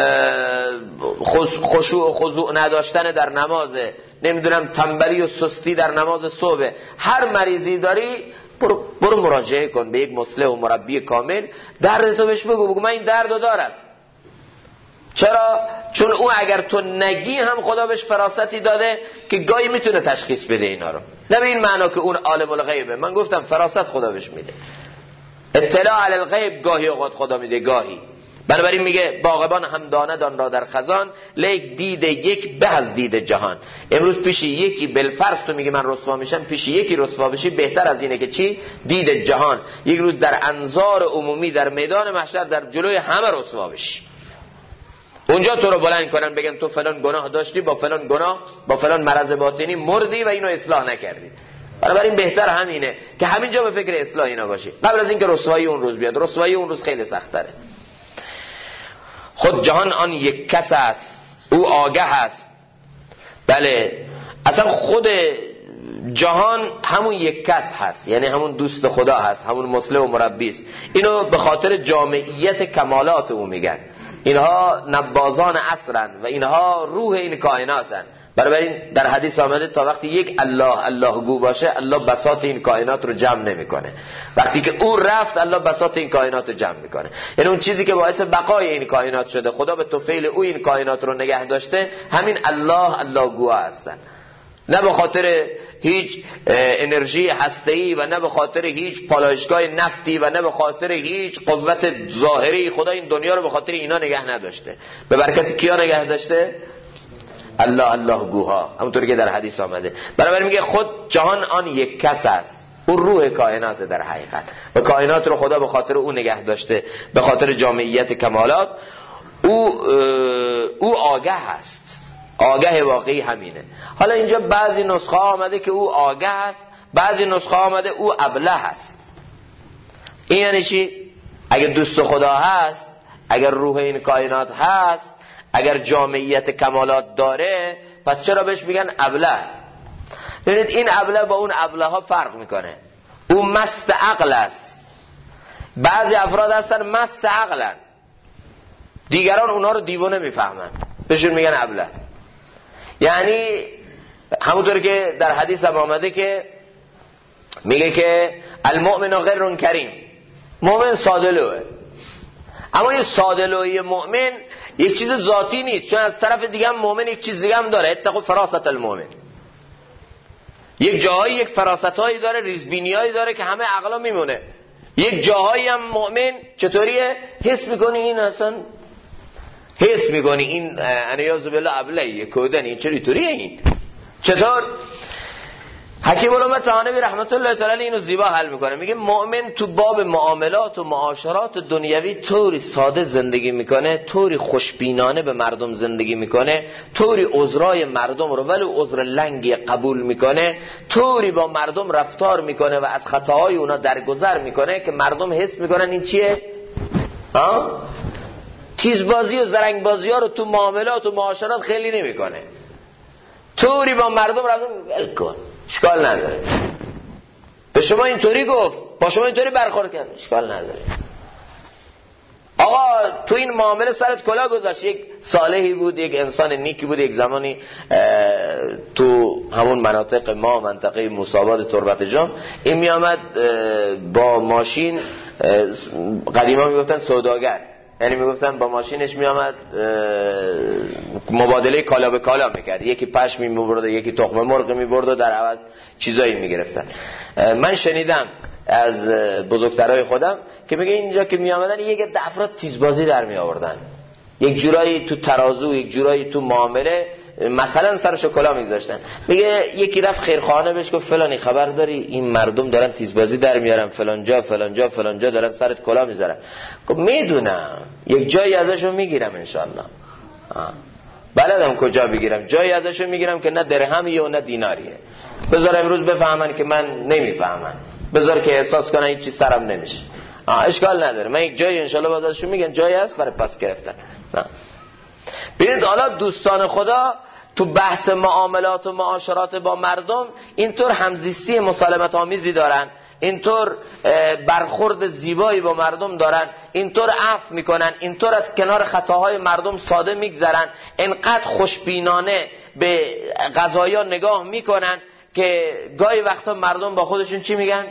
خشوع و خضوع نداشتن در نماز، نمیدونم تنبلی و سستی در نماز صبح. هر مریضی داری برو مراجعه کن به یک مصلح و مربی کامل، دردتو بهش بگو من این دردو دارم. چرا؟ چون او اگر تو نگی هم خدا بهش فراستی داده که گاهی میتونه تشخیص بده اینا رو. نه به این معنا که اون عالم الغیبه، من گفتم فراست خدا بهش میده، اطلاع علی الغیب گاهی اوقات خدا میده گاهی. بنابراین میگه باغبان هم دانه دان را در خزان، لیک دید یک به از دید جهان. امروز پیش یکی بالفرض تو میگه من رسوا میشم، پیش یکی رسوا بشی بهتر از اینه که چی؟ دید جهان. یک روز در انظار عمومی در میدان محشر در جلوی همه رسوا بشی، اونجا تو رو بلند کنن بگن تو فلان گناه داشتی، با فلان گناه، با فلان مرض باطنی مردی و اینو اصلاح نکردی. بنابراین بهتر همینه که همینجا به فکر اصلاح اینا باشی قبل از اینکه رسوایی اون روز بیاد. رسوایی اون روز خیلی سخت‌تره. خود جهان آن یک کس است، او آگه است. بله اصلا خود جهان همون یک کس هست، یعنی همون دوست خدا هست، همون مصلح و مربی است. اینو به خاطر جامعیت کمالات او میگن. اینها نبازان عصرن و اینها روح این کائناتن. بنابراین در حدیث آمده تا وقتی یک الله گو باشه، الله بساط این کائنات رو جمع نمیکنه. وقتی که او رفت، الله بساط این کائنات رو جمع میکنه. یعنی اون چیزی که باعث بقای این کائنات شده، خدا به توفیل او این کائنات رو نگه داشته، همین الله گو هستن. نه به خاطر هیچ انرژی هسته‌ای و نه به خاطر هیچ پالایشگاه نفتی و نه به خاطر هیچ قوت ظاهری. خدا این دنیا رو به خاطر اینا نگه نداشته. به برکت کیا نگه داشته؟ الله گوها، همونطوری که در حدیث آمده. بنابراین میگه خود جهان آن یک کس است، اون روح کائنات در حقیقت، و کائنات رو خدا به خاطر او نگه داشته، به خاطر جامعیت کمالات. او آگه هست. آگه واقعی همینه. حالا اینجا بعضی نسخه آمده که او آگه هست، بعضی نسخه آمده او ابله هست. این یعنی چی؟ اگر دوست خدا هست، اگر روح این کائنات هست، اگر جامعیت کمالات داره، پس چرا بهش میگن ابله؟ ببینید این ابله با اون ابله ها فرق میکنه. او مست عقل است. بعضی افراد هستن مست عقلن، دیگران اونا رو دیوانه میفهمن، بهشون میگن ابله. یعنی همونطور که در حدیث هم آمده که میگه که المؤمن غیر کریم، مؤمن ساده‌لوه. اما این ساده‌لویی مؤمن یک چیز ذاتی نیست، چون از طرف دیگه هم مؤمن یک چیز دیگه هم داره. اتقوا فراست المؤمن. یک جاهایی یک فراستایی داره، ریزبینیایی داره که همه عقلا میمونه. یک جاهایی هم مؤمن چطوریه؟ حس میکنی این اصلا حس میکنی این انیاز بالله ابلهیه کودنی چطوریه این؟ چطور؟ حکیم الامه طحاوی رحمت الله تعالی اینو زیبا حل میکنه، میگه مؤمن تو باب معاملات و معاشرات دنیوی طوری ساده زندگی میکنه، طوری خوشبینانه به مردم زندگی میکنه، طوری عذرای مردم رو ولو عذر لنگی قبول میکنه، طوری با مردم رفتار میکنه و از خطاهای اونا درگذر میکنه که مردم حس میکنن این چیه؟ تیزبازی و زرنگبازی ها رو تو معاملات و معاشرات خیلی نمیکنه، طوری با مردم رفتار ول کن اشکال نداره، به شما اینطوری گفت با شما اینطوری برخورد کرد اشکال نداره. آقا تو این معامله سرت کلا گذاشت، یک صالحی بود، یک انسان نیکی بود، یک زمانی تو همون مناطق ما منطقه موسابات تربت جام این می آمد با ماشین، قدیما می گفتن سوداگر، یعنی میگفتن با ماشینش میامد مبادله کالا به کالا میکرد، یکی پشم میبرد یکی تخم مرغ میبرد و در عوض چیزایی میگرفتن. من شنیدم از بزرگترای خودم که میگه اینجا که میامدن یک عده افراد تیزبازی در میآوردن، یک جورایی تو ترازو، یک جورایی تو معامله مثلا سرشو کلا میگذاشتن. میگه یکی رفت خیرخواهانه بهش گفت فلانی خبر داری این مردم دارن تیزبازی در میارن، فلان جا فلان جا فلان جا دارن سرت کلا میذارن. گفت میدونم یک جایی ازشو میگیرم انشالله، بلدم کجا بگیرم، جایی ازشو میگیرم که نه درهمیه و نه دیناریه، بذار امروز بفهمن که من نمیفهمن، بذار که احساس کنن هیچ چیز سرم نمیشه، اشکال نداره من یک جایی انشالله باز ازشو میگن جایی هست برای پس گرفتن. ببینید حالا دوستان خدا تو بحث معاملات و معاشرات با مردم اینطور همزیستی مسالمت آمیزی دارن، اینطور برخورد زیبایی با مردم دارن، اینطور عفو میکنن، اینطور از کنار خطاهای مردم ساده میگذرن، اینقدر خوشبینانه به قضایا نگاه میکنن که گاهی وقتا مردم با خودشون چی میگن؟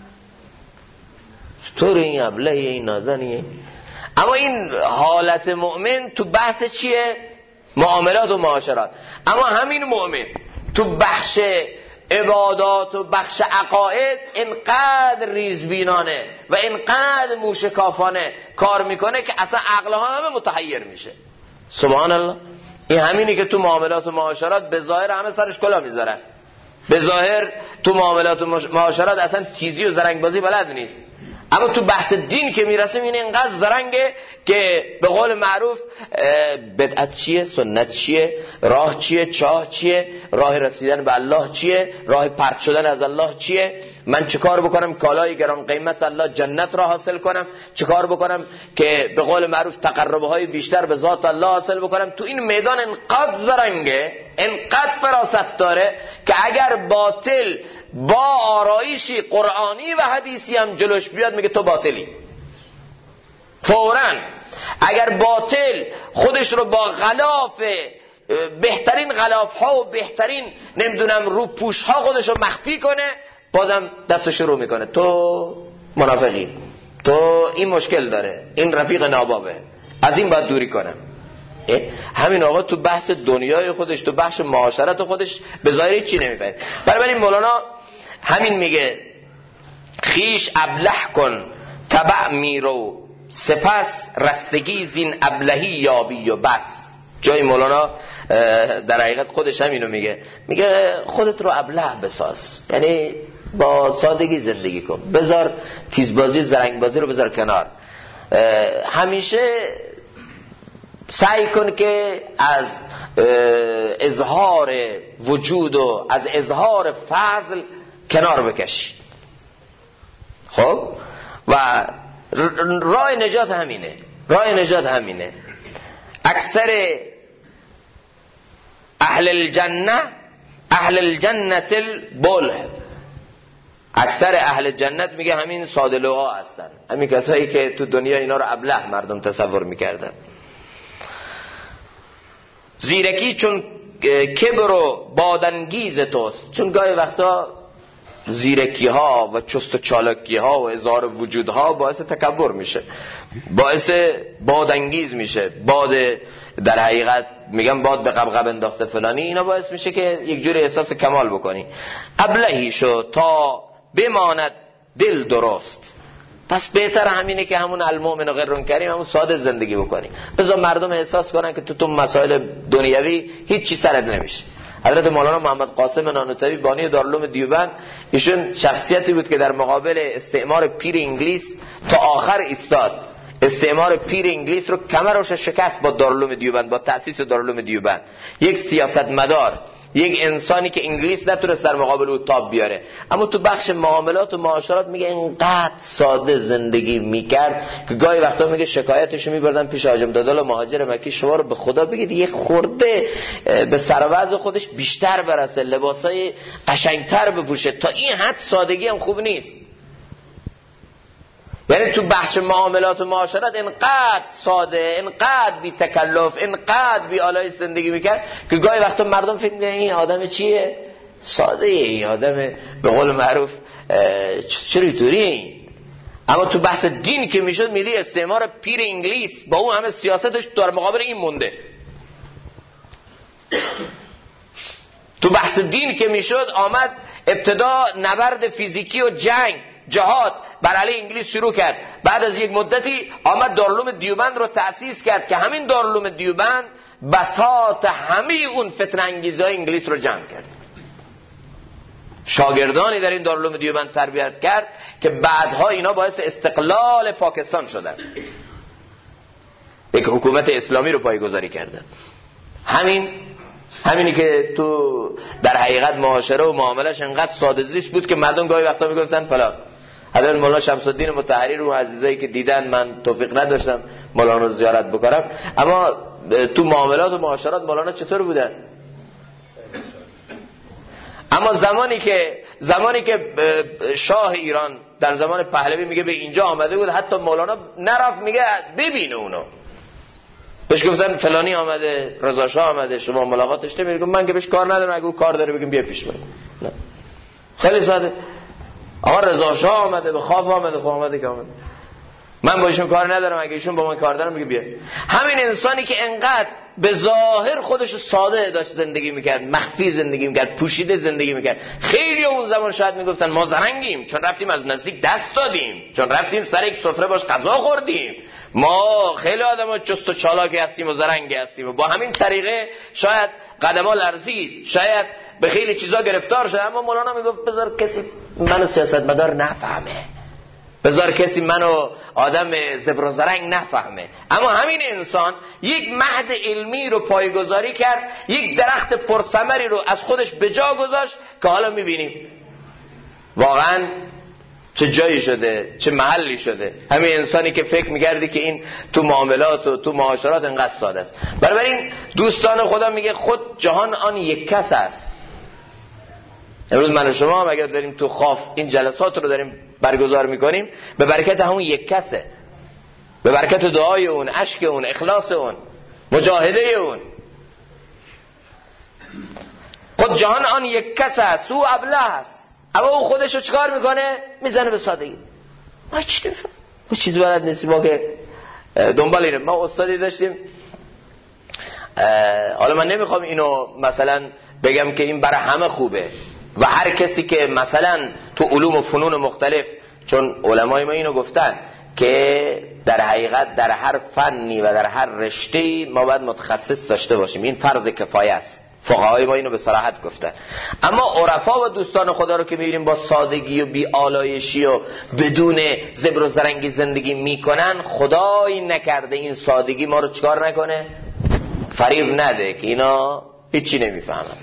طور این ابله این نازنیه. اما این حالت مؤمن تو بحث چیه؟ معاملات و معاشرات. اما همین مؤمن تو بخش عبادات و بخش عقاید انقدر ریزبینانه و انقدر موشکافانه کار میکنه که اصلا عقلها همه متحیر میشه. سبحان الله. این همینی که تو معاملات و معاشرات به ظاهر همه سرش کلا میذارن، به ظاهر تو معاملات و معاشرات اصلا تیزی و زرنگبازی بلد نیست، اما تو بحث دین که میرسیم این اینقدر زرنگه که به قول معروف بدعت چیه، سنت چیه، راه چیه، چاه چیه، راه رسیدن به الله چیه، راه پرت شدن از الله چیه، من چه کار بکنم کالای گران قیمت الله جنت را حاصل کنم، چه کار بکنم که به قول معروف تقربهای بیشتر به ذات الله حاصل بکنم. تو این میدان انقدر زرنگه، انقدر فراست داره که اگر باطل با آرایشی قرآنی و حدیثی هم جلوش بیاد میگه تو باطلی فوراً. اگر باطل خودش رو با غلاف بهترین غلاف ها و بهترین نمیدونم روپوش ها خودش رو مخفی کنه بازم دستش رو میکنه تو منافقی، تو این مشکل داره، این رفیق نابابه، از این باید دوری کنم. همین آقا تو بحث دنیای خودش، تو بحث معاشرت خودش به ظاهر چی نمیفهمه. بنابراین مولانا همین میگه خیش ابله کن تبع میرو، سپس رستگی زین ابلهی یابی و بس. جای مولانا در حقیقت خودش همینو میگه خودت رو ابله بساز، یعنی با سادگی زندگی کن، بذار تیزبازی زرنگبازی رو بذار کنار، همیشه سعی کن که از اظهار وجود و از اظهار فضل کنار بکشی. خب و راه نجات همینه، راه نجات همینه. اکثر اهل الجنت البله، اکثر اهل جنت میگه همین سادلوها هستن، همین کسایی که تو دنیا اینا رو ابله مردم تصور میکردن. زیرکی چون کبر و بادانگیز توست، چون گاهی وقتا زیرکی ها و چست و چالاکی ها و اظهار وجود ها باعث تکبر میشه، باعث بادانگیز میشه، باد در حقیقت میگم باد به قبقب انداخته فلانی، اینا باعث میشه که یک جور احساس کمال بکنی. ابلهی شو تا بماند دل درست، پس بهتر همینه که همون المؤمن غیر کریم، همون ساده زندگی بکنی، بذار مردم احساس کنن که تو مسائل دنیوی هیچ چی سرت نمیشه. حضرت مولانا محمد قاسم نانوتوی بانی دارالعلوم دیوبند، ایشون شخصیتی بود که در مقابل استعمار پیر انگلیس تا آخر ایستاد. استعمار پیر انگلیس رو کمرش شکست با دارالعلوم دیوبند، با تأسیس دارالعلوم دیوبند. یک سیاستمدار، یک انسانی که انگلیس نتونست در مقابل او تاب بیاره، اما تو بخش معاملات و معاشرات میگه اینقدر ساده زندگی میکرد که گاهی وقتا میگه شکایتشو میبردن پیش حاجم دادال مهاجر مکی، شما رو به خدا بگید یه خورده به سر وضع خودش بیشتر برسه، لباسای قشنگتر بپوشه، تا این حد سادگی هم خوب نیست. یعنی تو بخش معاملات و معاشرات اینقدر ساده، اینقدر بی تکلف، اینقدر بی آلایش زندگی میکرد که گاهی وقتا مردم فکر میکنن این آدم چیه؟ ساده، این آدم به قول معروف چرا اینطوری این؟ اما تو بحث دین که میشد میدی استعمار پیر انگلیس با اون همه سیاستش در مقابل این مونده. تو بحث دین که میشد آمد ابتدا نبرد فیزیکی و جهاد بر علیه انگلیس شروع کرد. بعد از یک مدتی آمد دارالعلوم دیوبند رو تأسیس کرد که همین دارالعلوم دیوبند بساط همه اون فتنه انگیزهای انگلیس رو جمع کرد. شاگردانی در این دارالعلوم دیوبند تربیت کرد که بعدها اینا باعث استقلال پاکستان شدن، یک حکومت اسلامی رو پایه‌گذاری کردن. همینی که تو در حقیقت معاشره و معاملش انقدر ساده زیست بود که مردم گاهی وقتا میگفتن فلان. حضرت مولانا شمس الدین مطهری رو عزیزایی که دیدن، من توفیق نداشتم مولانا رو زیارت بکنم، اما تو معاملات و معاشرات مولانا چطور بودن؟ اما زمانی که شاه ایران در زمان پهلوی میگه به اینجا آمده بود، حتی مولانا نرفت میگه ببینه اونو. بهش گفتن فلانی آمده، رضا شاه آمده، شما ملاقاتش نمی‌کنید؟ من که بهش کار ندارم، اگه او کار داره بگیم بیا پیش من. نه، خیلی ساده. آقا رضا شاه آمده، به خواب آمده، خب آمده که آمده، من با ایشون کار ندارم، اگه ایشون با من کار دارن میگه بیا. همین انسانی که انقدر به ظاهر خودش ساده داشت زندگی میکرد، مخفی زندگی میکرد، پوشیده زندگی میکرد، خیلی اون زمان شاید میگفتن ما زرنگیم چون رفتیم از نزدیک دست دادیم، چون رفتیم سر یک سفره باش غذا خوردیم، ما خیلی آدم چست و چالاکی هستیم و زرنگی هستیم و با همین طریقه شاید قدم‌ها لرزید، شاید به خیلی چیزا گرفتار شد. اما مولانا میگفت بذار کسی منو سیاستمدار نفهمه، بذار کسی منو آدم زبر و زرنگ نفهمه. اما همین انسان یک مهد علمی رو پایه‌گذاری کرد، یک درخت پرثمری رو از خودش به جا گذاشت که حالا میبینیم واقعا چه جایی شده، چه محلی شده. همین انسانی که فکر می‌کردی که این تو معاملات و تو معاشرات انقدر ساده است. بنابراین دوستان خدا میگه خود جهان آن یک کس است. امروز من و شما هم اگر داریم تو خاف این جلسات رو داریم برگزار میکنیم، به برکت همون یک کسه، به برکت دعای اون، اشک اون، اخلاص اون، مجاهده اون. خود جهان آن یک کس است، او ابله است، اما او خودشو چکار میکنه؟ میزنه به سادگی. ما چی نفهم، ما چیز بلد نیستیم، ما که دنبال اینه. ما استادی داشتیم، حالا من نمیخوام اینو مثلا بگم که این برای همه خوبه و هر کسی که مثلا تو علوم و فنون مختلف، چون علمای ما اینو گفتن که در حقیقت در هر فنی و در هر رشته‌ای ما باید متخصص داشته باشیم، این فرض کفایه است، فقهای ما اینو به صراحت گفتن. اما عرفا و دوستان خدا رو که میبینیم با سادگی و بی آلایشی و بدون زبر و زرنگی زندگی میکنن، خدایی نکرده این سادگی ما رو چکار نکنه؟ فریب نده که اینا هیچی نمیفهمن.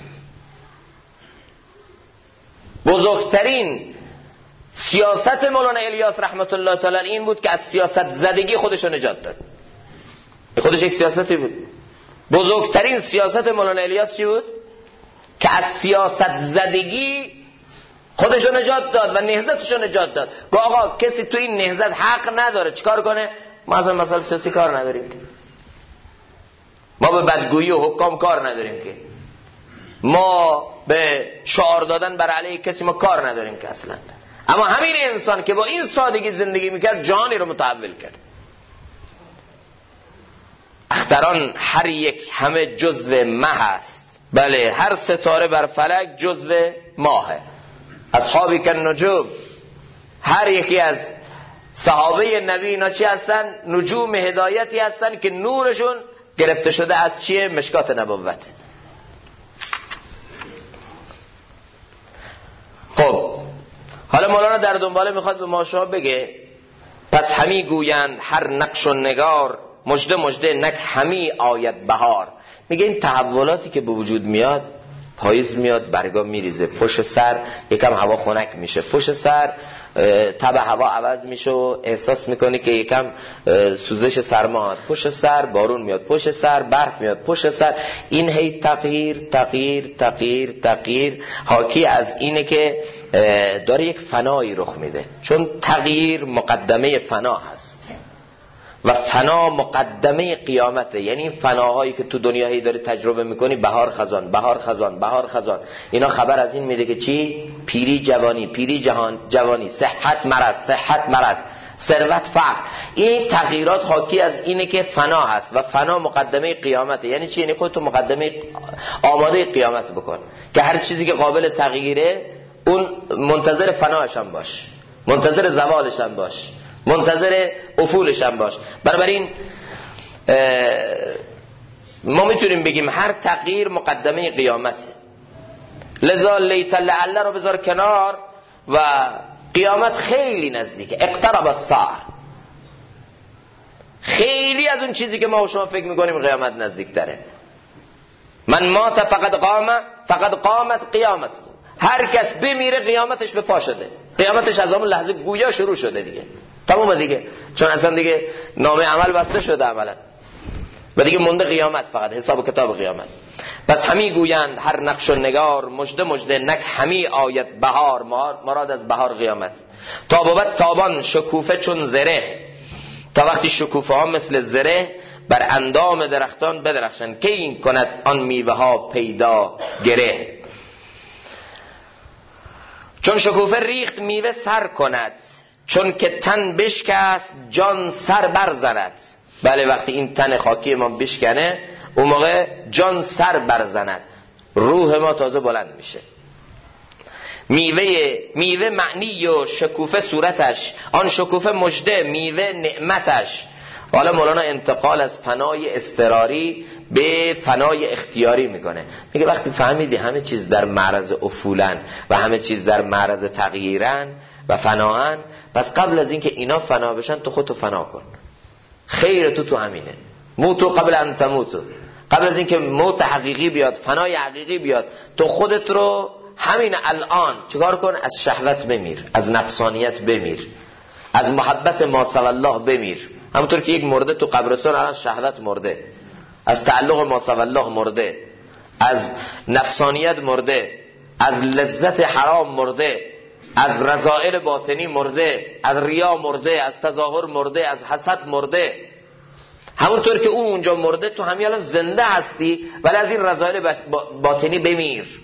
بزرگترین سیاست مولانا الیاس رحمت الله تعالی این بود که از سیاست زدگی خودش رو نجات داد. خودش یک سیاستی بود. بزرگترین سیاست مولانا الیاس چی بود؟ که از سیاست زدگی خودش رو نجات داد و نهضتش رو نجات داد. گفت آقا کسی تو این نهضت حق نداره چیکار کنه؟ ما از مسائل سیاسی کار نداریم که، ما به بدگویی و حکام کار نداریم که، ما به شعار دادن بر علیه کسی ما کار نداریم که اصلا. اما همین انسان که با این سادگی زندگی میکرد جهانی رو متحول کرد. اختران هر یک همه جزو مه است، بله هر ستاره بر فلک جزو ماهه. اصحابی که نجوم، هر یکی از صحابه نبی اینا چی هستن؟ نجوم هدایتی هستن که نورشون گرفته شده از چیه؟ مشکات نبوت. خب حالا مولانا در دنباله میخواد به ما شما بگه پس همی گویند هر نقش و نگار، مژده مژده نک همی آید بهار. میگه این تحولاتی که به وجود میاد، پاییز میاد برگا میریزه، پشت سر یکم هوا خنک میشه، پشت سر تب هوا عوض میشه و احساس میکنی که یکم سوزش سرما، پشت سر بارون میاد، پشت سر برف میاد، پشت سر این هی تغییر تغییر تغییر تغییر حاکی از اینه که داره یک فنایی رخ میده، چون تغییر مقدمه فنا هست و فنا مقدمه قیامته. یعنی این فناهایی که تو دنیایی داری تجربه میکنی، بهار خزان، بهار خزان، بهار خزان، اینا خبر از این میده که چی؟ پیری جوانی، پیری جوانی، صحت مرض، صحت مرض، ثروت فقر. این تغییرات حاکی از اینه که فنا هست و فنا مقدمه قیامته. یعنی چی؟ یعنی خودتو مقدمه آماده قیامت بکن که هر چیزی که قابل تغییره اون منتظر فناش هم باش، منتظر زوالش هم باش، منتظر افولش هم باش. بنابراین ما میتونیم بگیم هر تغییر مقدمه قیامته. لذا لیت لعل رو بذار کنار و قیامت خیلی نزدیکه. اقترب الساعه. خیلی از اون چیزی که ما و شما فکر میکنیم قیامت نزدیکتره. من مات فقد قامت قیامت. هر کس بمیره قیامتش به پا شده، قیامتش از همون لحظه گویا شروع شده دیگه، تمومه دیگه، چون اصلا دیگه نامه عمل بسته شده عملا و دیگه مونده قیامت، فقط حساب کتاب قیامت. پس همی گویند هر نقش و نگار، مژده مژده نک همی آید بهار. مراد از بهار قیامت. تا بود تابان شکوفه چون زره، تا وقتی شکوفه ها مثل زره بر اندام درختان بدرخشند، که این کند آن میوه ها پیدا گره. چون شکوفه ریخت میوه سر کند، چون که تن بشکست جان سر برزند. بله وقتی این تن خاکی ما بشکنه اون موقع جان سر برزند، روح ما تازه بلند میشه. میوه معنی و شکوفه صورتش، آن شکوفه مژده میوه نعمتش. حالا مولانا انتقال از فنای اضطراری به فنای اختیاری میکنه. میگه وقتی فهمیدی همه چیز در معرض افولن و همه چیز در معرض تغییرن و فناهن، پس قبل از اینکه اینا فنا بشن تو خودتو فنا کن. خیر تو همینه. موتو قبل ان تموتو. قبل از اینکه موت حقیقی بیاد، فنای حقیقی بیاد، تو خودت رو همین الان چیکار کن؟ از شهوت بمیر، از نفسانیت بمیر، از محبت ما سوی الله بمیر. همونطور که یک مرده تو قبرستان الان شهوت مرده، از تعلق ما سوی الله مرده، از نفسانیت مرده، از لذت حرام مرده، از رذائل باطنی مرده، از ریا مرده، از تظاهر مرده، از حسد مرده. همونطور که اون اونجا مرده تو همین الان زنده هستی، ولی از این رذائل باطنی بمیر.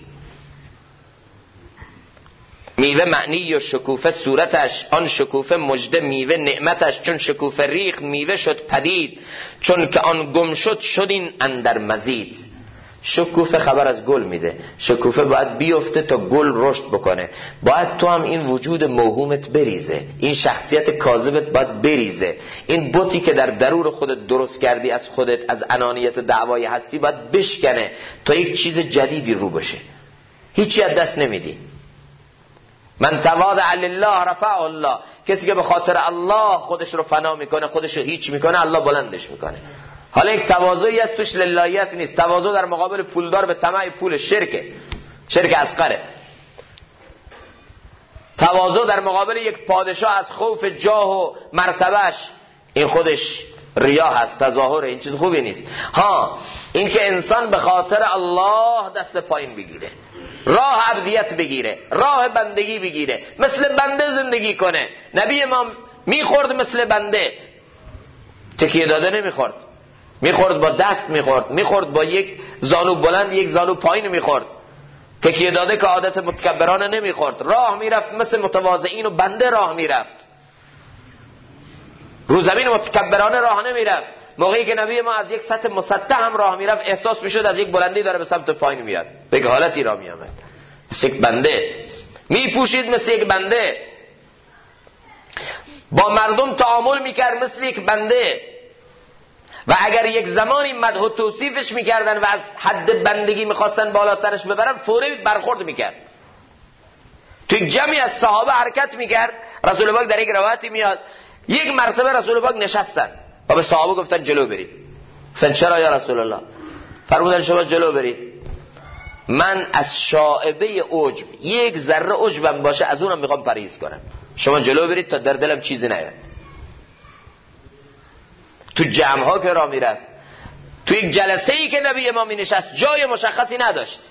میوه معنی و شکوفه صورتش، آن شکوفه مژده میوه نعمتش. چون شکوفه ریخت میوه شد پدید، چون که آن گم شد شدین اندر مزید. شکوفه خبر از گل میده. شکوفه باید بیفته تا گل رشد بکنه. باید تو هم این وجود موهومت بریزه، این شخصیت کاذبت باید بریزه، این بوتی که در درون خودت درست کردی از خودت، از انانیت و دعوای هستی، باید بشکنه تا یک چیز جدیدی رو بشه. هیچی از دست نمیدی. من تواضع لله رفعه الله. کسی که به خاطر الله خودش رو فنا میکنه، خودش رو هیچ میکنه، الله بلندش میکنه. حالا یک تواضعی از توش للهیت نیست. تواضع در مقابل پولدار به طمع پول شرک اصغره. تواضع در مقابل یک پادشاه از خوف جاه و مرتبهش، این خودش ریا هست، تظاهر، این چیز خوبی نیست. این که انسان به خاطر الله دست پایین بگیره، راه عبدیت بگیره، راه بندگی بگیره، مثل بنده زندگی کنه. نبی ما میخورد مثل بنده، تکیه داده نمیخورد، میخورد با دست، میخورد با یک زانو بلند یک زانو پایین میخورد. تکیه داده که عادت متکبرانه نمیخورد، راه میرفت مثل متواضعین و بنده راه میرفت، رو زمین متکبرانه راه نمیرفت. موقعی که نبی ما از یک سطح مسطح هم راه میرفت احساس میشد از یک بلندی داره به سمت پایین میاد، به یک حالتی راه میامد، مثل یک بنده میپوشید، مثل یک بنده. با مردم تعامل میکرد مثل یک بنده، و اگر یک زمانی مدح و توصیفش میکردن و از حد بندگی میخواستن بالاترش ببرن فوری برخورد میکرد. توی جمعی از صحابه حرکت میکرد. رسول پاک در یک روایتی میاد یک مرتبه رسول پاک نشستن و به صحابه گفتن جلو برید. گفتن چرا یا رسول الله؟ فرمودن شما جلو برید، من از شائبه عجب، یک ذره عجبم باشه از اونم میخوام پرهیز کنم، شما جلو برید تا در دلم چیزی نیاد. تو جمع ها که را میرفت، تو یک جلسه ای که نبی ما می نشست جای مشخصی نداشت،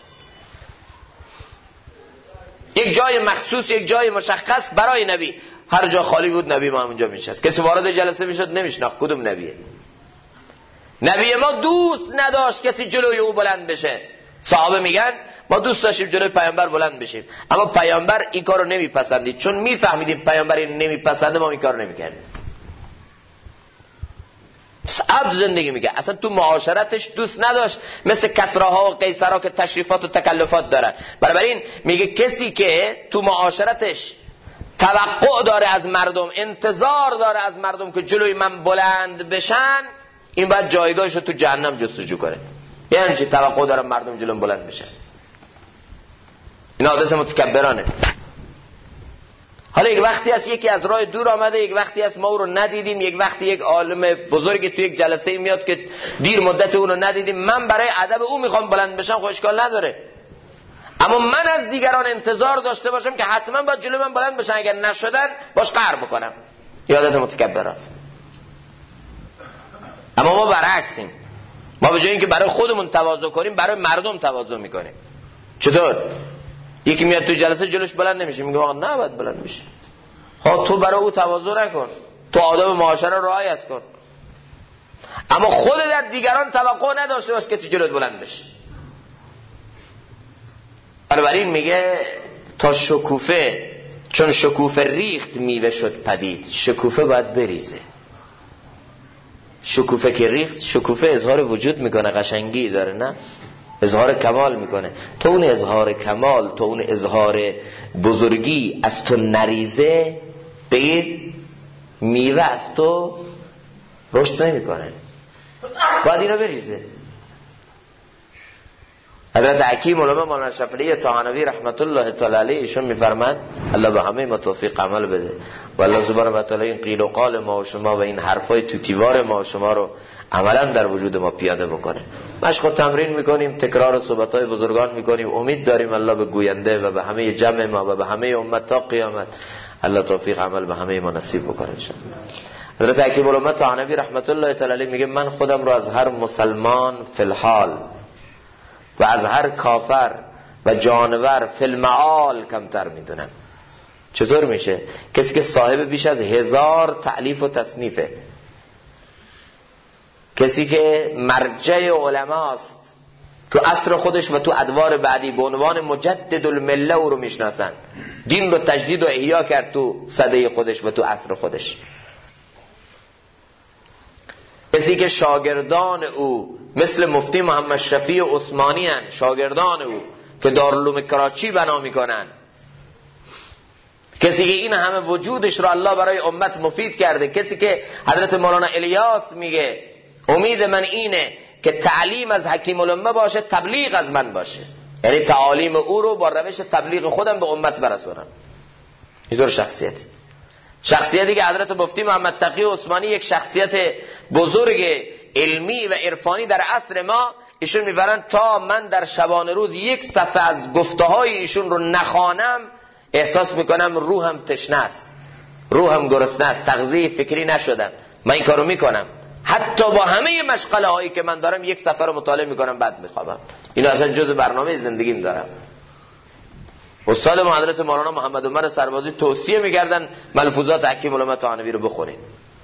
یک جای مخصوص، یک جای مشخص برای نبی، هر جا خالی بود نبی ما اونجا می نشست. کسی وارد جلسه میشد نمیشناخت کدوم نبیه. نبی ما دوست نداشت کسی جلوی او بلند بشه. صحابه میگن ما دوست داشتیم جلوی پیامبر بلند بشیم، اما پیامبر این کارو نمیپسندید، چون میفهمیدیم پیامبر این نمیپسنده ما این کارو نمیکردیم. عبد زندگی میگه، اصلا تو معاشرتش دوست نداشت مثل کسراها و قیصرها که تشریفات و تکلفات دارن. بنابراین میگه کسی که تو معاشرتش توقع داره از مردم، انتظار داره از مردم که جلوی من بلند بشن، این باید جایگاهش رو تو جهنم جستجو کنه. یعنی چی توقع داره مردم جلوم بلند بشن؟ این عادت متکبرانه. حالا یک وقتی از یکی از راه دور آمده، یک وقتی از ما او رو ندیدیم، یک وقتی یک عالم بزرگی تو یک جلسه میاد که دیر مدت اون رو ندیدیم، من برای ادب او میخوام بلند بشم، خب اشکال نداره. اما من از دیگران انتظار داشته باشم که حتما باید جلوی من بلند بشن، اگر نشدن باش قهر بکنم. عادت متکبر است. اما ما برعکسیم، ما به جای اینکه برای خودمون تواضع کنیم برای مردم تواضع میکنیم. چطور؟ یکی میاد تو جلسه جلوش بلند نمیشه، میگه آقا نه باید بلند بشه. ها تو برای او تواضع نکن، تو آداب معاشره رعایت کن، اما خودت از دیگران توقع نداشته باش کسی جلوت بلند بشه. بنابراین میگه تا شکوفه، چون شکوفه ریخت میوه شد پدید، شکوفه باید بریزه. شکوفه که ریخت، شکوفه اظهار وجود میکنه، قشنگی داره، نه اظهار کمال میکنه. تو اون اظهار کمال، تو اون اظهار بزرگی از تو نریزه، بگید میوه از تو رشد نمیکنه، باید اینو بریزه. حضرت حکیم علامه مولانا شفیعی طحانوی رحمت الله تعالی علیه ایشون میفرماد الله به همه ما توفیق عمل بده و الله سبحانه و تعالی این قیل و قال ما و شما و این حرفای تو دیوار ما و شما رو عملا در وجود ما پیاده بکنه. مشق و تمرین میکنیم، تکرار صحبت‌های بزرگان میکنیم، امید داریم الله به گوینده و به همه جمع ما و به همه امت تا قیامت الله توفیق عمل به همه ما نصیب بکنه ان شاء الله. حضرت حکیم علامه طحانوی رحمت الله تعالی علیه میگه من خودم رو از هر مسلمان فی الحال و از هر کافر و جانور فی المعال کمتر میدونم. چطور میشه؟ کسی که صاحب بیش از 1000 تألیف و تصنیفه، کسی که مرجع علماست تو عصر خودش و تو ادوار بعدی به عنوان مجدد المله او رو میشناسن، دین رو تجدید و احیا کرد تو سده خودش و تو عصر خودش. کسی که شاگردان او مثل مفتی محمد شفیع عثمانی هن، شاگردان او که دارالعلوم کراچی بنا میکنن، کسی که این همه وجودش رو الله برای امت مفید کرده، کسی که حضرت مولانا الیاس میگه امید من اینه که تعلیم از حکیم الامه باشه، تبلیغ از من باشه، یعنی تعالیم او رو با روش تبلیغ خودم به امت برسونم. اینطور شخصیتی که حضرت مفتی محمد تقی عثمانی یک شخصیت بزرگ علمی و عرفانی در عصر ما، ایشون میفرمایند تا من در شبانه روز یک صفحه از گفته‌های ایشون رو نخوانم احساس میکنم روحم تشنه است، روحم گرسنه است، تغذیه فکری نشدم. من این کارو میکنم، حتی با همه مشغله هایی که من دارم یک صفحه رو مطالعه میکنم بعد میخوابم. اینو اصلا جزء برنامه زندگیم دارم. استاد ما حضرت مولانا محمد عمر سربازی توصیه میکردن ملفوظات حکیم علامه طحانوی رو بخونید.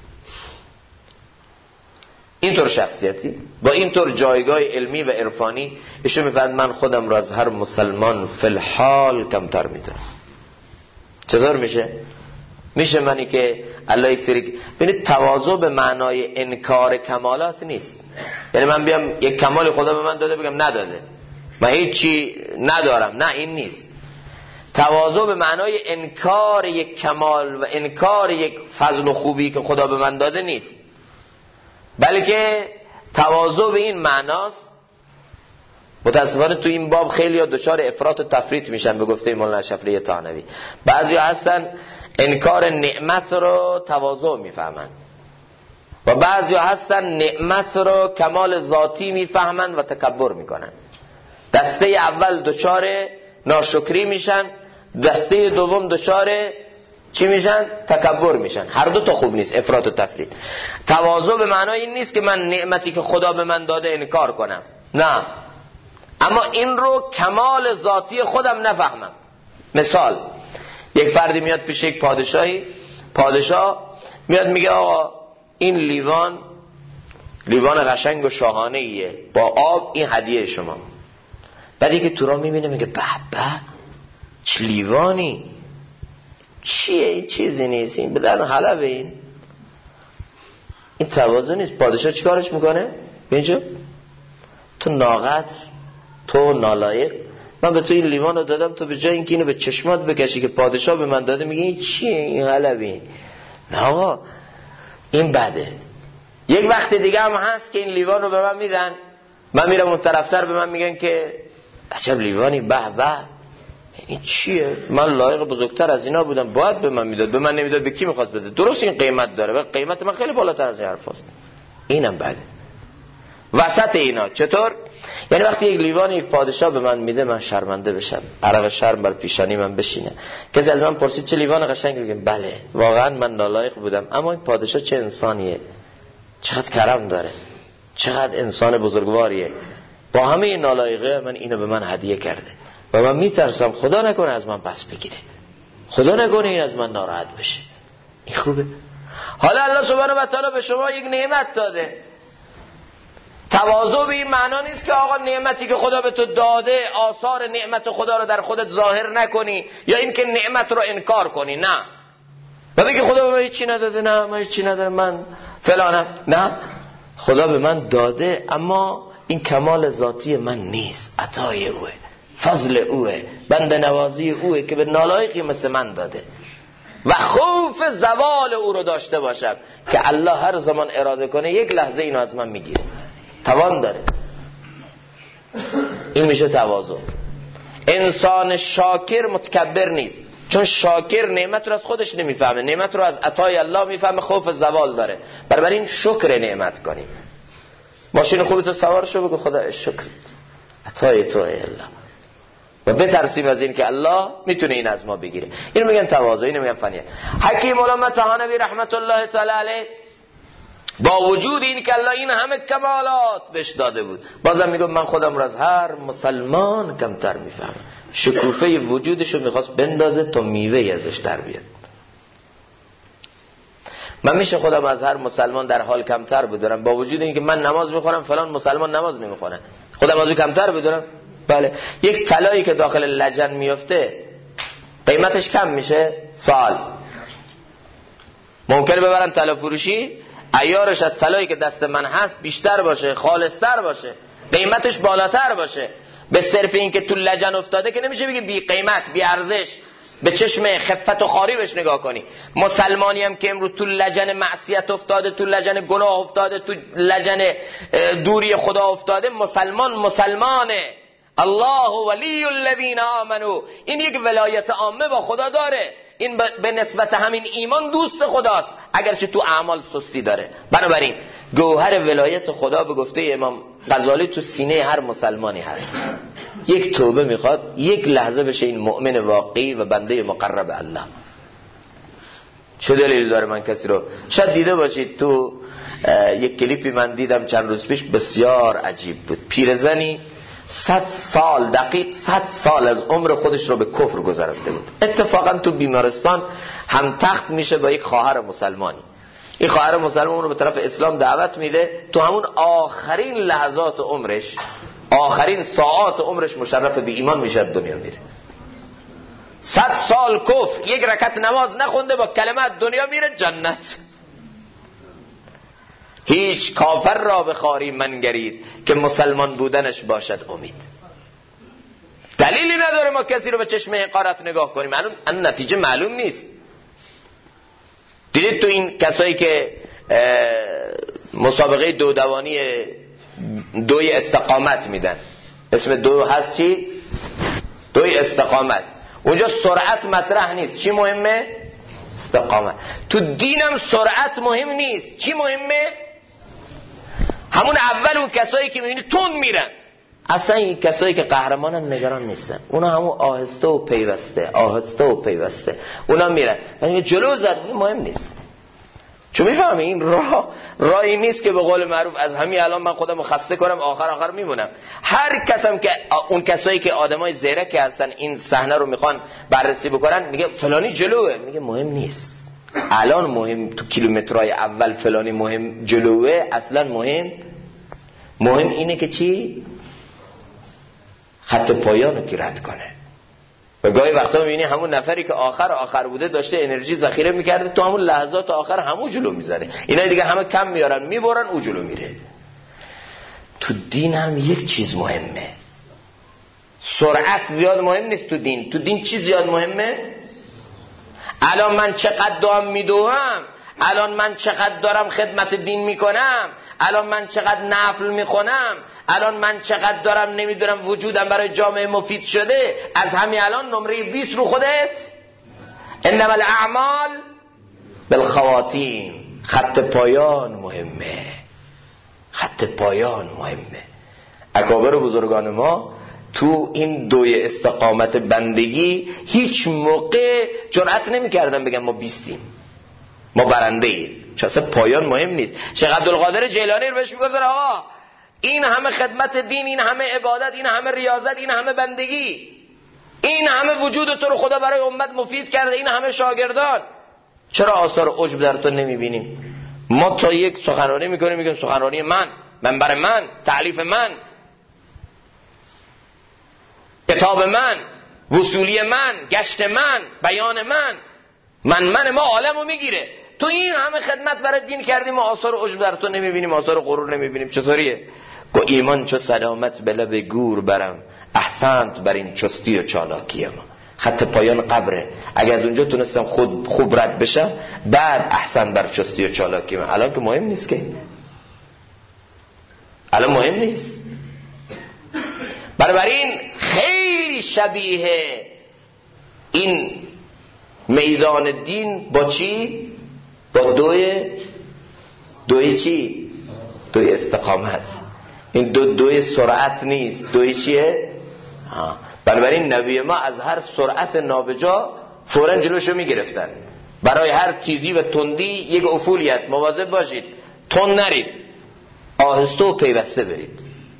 اینطور شخصیتی با اینطور جایگاه علمی و عرفانی ایشون میفرماید من خودم رو از هر مسلمان فی الحال کمتر میدونم. چطور میشه؟ میشه منی که الله یک سری، ببینید تواضع به معنای انکار کمالات نیست. یعنی من بیام یک کمال خدا به من داده بگم نداده، من هیچی ندارم، نه این نیست. تواضع به معنای انکار یک کمال و انکار یک فضل و خوبی که خدا به من داده نیست، بلکه تواضع به این معناست. متاسفانه تو این باب خیلی ها دچار افراط و تفریط میشن به گفته مولانا شفیعی طحنوی. بعضی هستن انکار نعمت رو تواضع میفهمن و بعضی هستن نعمت رو کمال ذاتی میفهمن و تکبر میکنن. دسته اول دچار ناشکری میشن، دسته دوم دچار چی میشن؟ تکبر میشن. هر دو تا خوب نیست، افراط و تفریط. تواضع به معنای این نیست که من نعمتی که خدا به من داده انکار کنم، نه، اما این رو کمال ذاتی خودم نفهمم. مثال، یک فردی میاد پیش یک پادشاه میاد میگه آقا این لیوان قشنگ و شاهانه ایه با آب، این هدیه شما. بعدی که تو را میبینه میگه به به چه لیوانی، چیه این؟ چیزی نیست، این بدن حلبه. این تواضع نیست. پادشاه چیکارش میکنه؟ اینجا تو ناقدر، تو نالایق، من به تو این لیوان رو دادم، تو به جای اینکه اینو به چشمات بکشی که پادشاه به من داده، میگه این چیه؟ این حلبی. نه آقا این بده. یک وقت دیگه هم هست که این لیوان رو به من میدن، من میرم اون طرفتر، به من میگن که عجب لیوانی، به به این چیه؟ من لایق بزرگتر از اینا بودم، باید به من میداد، به من نمیداد به کی میخواد بده؟ درست این قیمت داره، ولی قیمت من خیلی بالاتر از این حرفاست. اینم بده. وسط اینا چطور؟ یعنی وقتی یک لیوان یک پادشاه به من میده، من شرمنده بشم، عرق شرم بر پیشانی من بشینه. کسی از من پرسید چه لیوان قشنگ، میگم بله واقعا من نالایق بودم، اما این پادشاه چه انسانیه، چقدر کرم داره، چقدر انسان بزرگواریه، با همه این نالایقه من اینو به من هدیه کرده و من میترسم خدا نکنه از من پس بگیره، خدا نکنه این از من ناراحت بشه. این خوبه. حالا الله سبحانه و تعالی به شما یک نعمت داده. تواضع به این معنا نیست که آقا نعمتی که خدا به تو داده آثار نعمت خدا رو در خودت ظاهر نکنی یا این که نعمت رو انکار کنی، نه، و بگی خدا به من هیچی نداده، نه من هیچی ندارم، من فلانم. نه، خدا به من داده اما این کمال ذاتی من نیست، عطای اوه، فضل اوه، بنده نوازی اوه که به نالایقی مثل من داده و خوف زوال او رو داشته باشم که الله هر زمان اراده کنه یک لحظه اینو از من میگیره. توان داره. این میشه تواضع. انسان شاکر متکبر نیست، چون شاکر نعمت رو از خودش نمیفهمه، نعمت رو از عطای الله میفهمه، خوف زوال داره. بنابراین شکر نعمت کنیم. ماشین خوبی تو سوار شو، بگو خدا شکر عطای تو ای الله، و بترسیم از این که الله میتونه این از ما بگیره. اینو میگن تواضع، اینو میگن فنیت. حکیم علامه طحنوی رحمت الله تعالی علیه با وجود این که الله این همه کمالات بهش داده بود، بازم میگم من خودم رو از هر مسلمان کمتر میفهمم. شکوفه وجودشو میخواست بندازه تا میوه ازش در بیاد. من میشه خودم از هر مسلمان در حال کمتر بدونم، با وجود این که من نماز میخونم، فلان مسلمان نماز نمیخونه، خودم از او کمتر بدونم؟ بله. یک طلایی که داخل لجن میفته قیمتش کم میشه، سال ممکنه ببرن طلا فروشی، عیارش از طلایی که دست من هست بیشتر باشه، خالصتر باشه، قیمتش بالاتر باشه. به صرف این که تو لجن افتاده که نمیشه بگی بی قیمت، بی ارزش، به چشم خفت و خاری بهش نگاه کنی. مسلمانی هم که امروز تو لجن معصیت افتاده، تو لجن گناه افتاده، تو لجن دوری خدا افتاده، مسلمانه. الله ولی الذین آمنو، این یک ولایت عامه با خدا داره، این به نسبت همین ایمان دوست خداست، اگرچه تو اعمال سستی داره. بنابراین گوهر ولایت خدا به گفته امام غزالی تو سینه هر مسلمانی هست. یک توبه میخواد یک لحظه بشه این مؤمن واقعی و بنده مقرب الله. چه دلیلی داره من کسی رو، شاید دیده باشید تو یک کلیپی من دیدم چند روز پیش، بسیار عجیب بود. پیرزنی 100 سال، دقیق 100 سال از عمر خودش رو به کفر گذرانده بود. اتفاقا تو بیمارستان هم تخت میشه با یک خواهر مسلمانی. این خواهر مسلمان رو به طرف اسلام دعوت میده، تو همون آخرین لحظات عمرش، آخرین ساعات عمرش مشرف به ایمان میشه، دنیا میره. 100 سال کفر، یک رکعت نماز نخونده، با کلمات دنیا میره جنت. هیچ کافر را به خواری منگرید که مسلمان بودنش باشد امید. دلیلی نداره ما کسی رو به چشم حقارت نگاه کنیم. نتیجه معلوم نیست. دیدید تو این کسایی که مسابقه دودوانی دوی استقامت میدن، اسم دو هست چی؟ دوی استقامت. اونجا سرعت مطرح نیست. چی مهمه؟ استقامت. تو دینم سرعت مهم نیست. چی مهمه؟ همون اول اون کسایی که میبینی تند میرن، اصلا این کسایی که قهرمانن نگران نیستن، اونا همون آهسته و پیوسته، آهسته و پیوسته اونا میرن. یعنی جلو زد مهم نیست، چون میفهمی این راهی نیست که به قول معروف از همین الان من خودم خسته کنم آخر میمونم. هر کسم که اون کسایی که آدمای زیرکی هستن این صحنه رو میخوان بررسی بکنن، میگه فلانی جلوه، میگه مهم نیست الان، مهم تو کیلومترهای اول فلانی مهم جلوه، اصلا مهم اینه که چی؟ خط پایان رو که رد کنه. و گاهی وقتا میبینی همون نفری که آخر بوده داشته انرژی ذخیره میکرده، تو همون لحظات آخر همون جلو میزنه، اینا دیگه همه کم میارن میبرن، او جلو میره. تو دین هم یک چیز مهمه، سرعت زیاد مهم نیست. تو دین چی زیاد مهمه؟ الان من چقدر دارم میدوهم، الان من چقدر دارم خدمت دین میکنم، الان من چقدر نفل میخونم، الان من چقدر دارم نمیدونم وجودم برای جامعه مفید شده. از همین الان نمره 20 رو خودت. انما الاعمال بالخواتیم. خط پایان مهمه، خط پایان مهمه. اکابر بزرگان ما تو این دوی استقامت بندگی هیچ موقع جرأت نمی‌کردن بگن ما 20یم، ما برنده ایم، چون اصلا پایان مهم نیست. شیخ عبدالقادر جیلانی رو بهش میگفتن آقا این همه خدمت دین، این همه عبادت، این همه ریاضت، این همه بندگی، این همه وجود تو رو خدا برای امت مفید کرده، این همه شاگردان، چرا آثار عجب در تو نمیبینیم؟ ما تا یک سخنرانی میکنیم میگیم سخنرانی من، منبر من، تألیف من، کتاب من، وصولی من، گشت من، بیان من ما عالمو میگیره. تو این همه خدمت برای دین کردیم و آثار عجب در تو نمیبینیم، آثار غرور نمیبینیم. چطوریه؟ گو ایمان چو سلامت به لب گور برم، احسنت بر این چستی و چالاکی ما. خط پایان قبره. اگر از اونجا تونستم خوب رد بشم، بعد احسن بر چستی و چالاکی من. الان که مهم نیست، که الان مهم نیست. بنابراین خیلی شبیه این میدان دین با چی؟ با دوی چی؟ دوی استقامت. این دوی سرعت نیست، دوی چیه؟ بنابراین نبی ما از هر سرعت نابجا فوراً جلوشو میگرفتن. برای هر تیزی و تندی یک افولی هست، مواظب باشید، تند نرید، آهسته و پیوسته برید.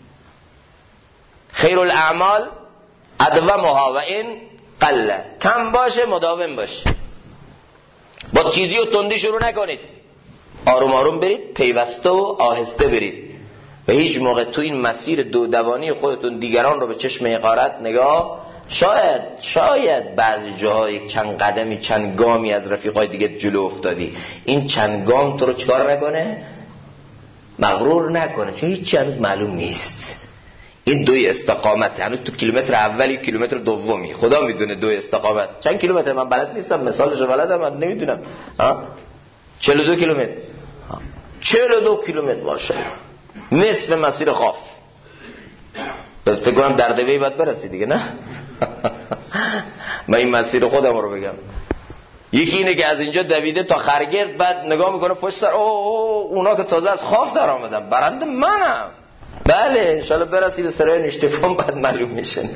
خیر الاعمال ادومها و این قل، کم باشه مداوم باشه. با تیزی و تندی شروع نکنید، آروم آروم برید، پیوسته و آهسته برید. و هیچ موقع تو این مسیر دودوانی خودتون دیگران رو به چشم حقارت نگاه. شاید بعضی جاهای چند قدمی، چند گامی از رفیقای دیگه جلو افتادی، این چند گام تو رو چکار نکنه؟ مغرور نکنه، چون هیچی هنوز معلوم نیست. این دوی استقامت هنوز تو کیلومتر اولی، کیلومتر دومی، خدا میدونه دوی استقامت چند کیلومتر، من بلد نیستم، مثالشو بلدم من نمیدونم. 42 کیلومتر، 42 کیلومتر باشه، نصف مسیر خواف. فکر کنم در دوی باید برسی دیگه، نه؟ من این مسیر خودم رو بگم. یکی اینه که از اینجا دویده تا خرگرد، بعد نگاه میکنه پشت سر، اونا که تازه از خواف در آمدن، برنده منم. بله انشالله برسی به سرای نشتفان، بعد معلوم میشه.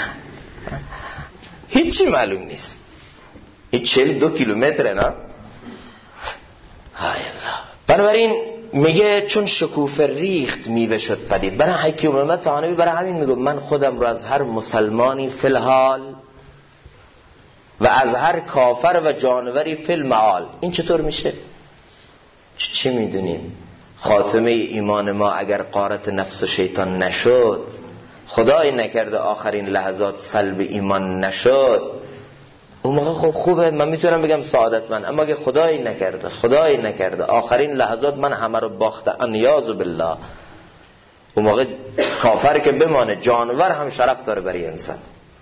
هیچی معلوم نیست. این 42 کیلومتره، نه؟ های الله. بنابراین میگه چون شکوفه ریخت میوه شد پدید. برای حکیم محمد طحانوی برای همین میگه من خودم رو از هر مسلمانی فی الحال و از هر کافر و جانوری فی المعال. این چطور میشه؟ چی میدونیم؟ خاتمه ایمان ما اگر غارت نفس و شیطان نشد، خدای نکرده آخرین لحظات سلب ایمان نشد، اون موقع خب خوبه، من میتونم بگم سعادتمند. اما اگه خدای نکرده آخرین لحظات من همه رو باخته، انیاذ بالله، اون موقع کافر که بمانه، جانور هم شرف داره برای انسان.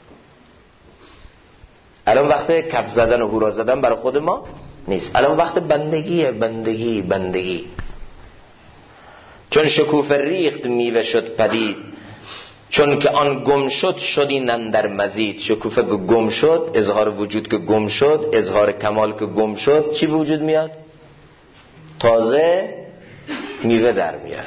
الان وقت کف زدن و هورا زدن برای خود ما نیست. الان وقت بندگیه، بندگی. چون شکوفه ریخت میوه شد پدید، چون که آن گم شد شدی نندر مزید. شکوفه که گم شد، اظهار وجود که گم شد، اظهار کمال که گم شد، چی وجود میاد؟ تازه میوه در میاد.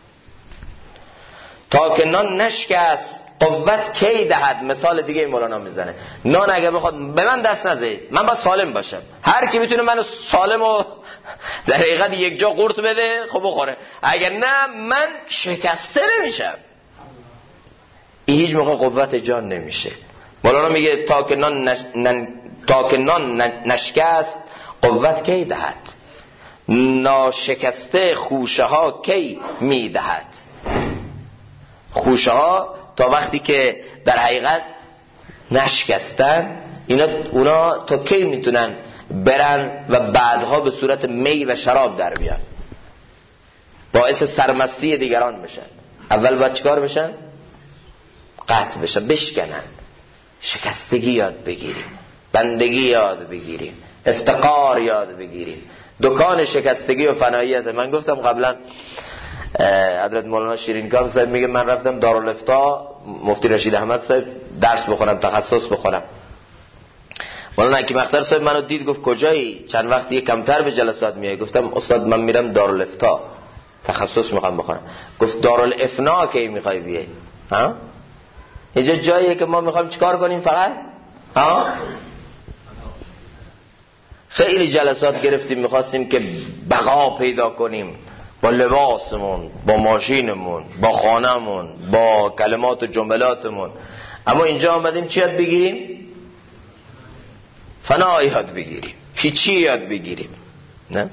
تا که نان نشکست قوت کی دهد. مثال دیگه مولانا میزنه، نان اگه بخواد به من دست نزنید، من باید سالم باشم. هر کی میتونه منو سالم و در حقیقت یک جا قورت بده خب بخوره، اگر نه من شکسته نمیشم. این هیچ موقع قوت جان نمیشه. مولانا میگه تا که نان نشکست قوت کی دهد، ناشکسته خوشه ها کی میدهد. خوشه ها تا وقتی که در حقیقت نشکستن، اونا تا کی میتونن برن و بعدها به صورت می و شراب در بیان، باعث سرمستی دیگران بشن. اول باید چیکار بشن؟ قطع بشن، بشکنن. شکستگی یاد بگیریم، بندگی یاد بگیریم، افتقار یاد بگیریم. دکان شکستگی و فناییت. من گفتم قبلا حضرت مولانا شیرینکام صاحب میگه من رفتم دارالافتاء مفتی رشید احمد صاحب درس بخونم، تخصص بخونم. مولانا حکیم اختر صاحب منو دید گفت کجایی؟ چند وقتی کمتر به جلسات میای. گفتم استاد من میرم دارالافتاء تخصص میخوام بخونم. گفت دارالافنا کی میخوای بیای؟ ها؟ اینجا جاییه که ما میخوایم چیکار کنیم فقط؟ ها؟ خیلی جلسات گرفتیم میخواستیم که بقا پیدا کنیم با لباسمون، با ماشینمون، با خانمون، با کلمات و جملاتمون. اما اینجا آمدیم چی یاد بگیریم؟ فنا یاد بگیریم، هیچی یاد بگیریم. نه؟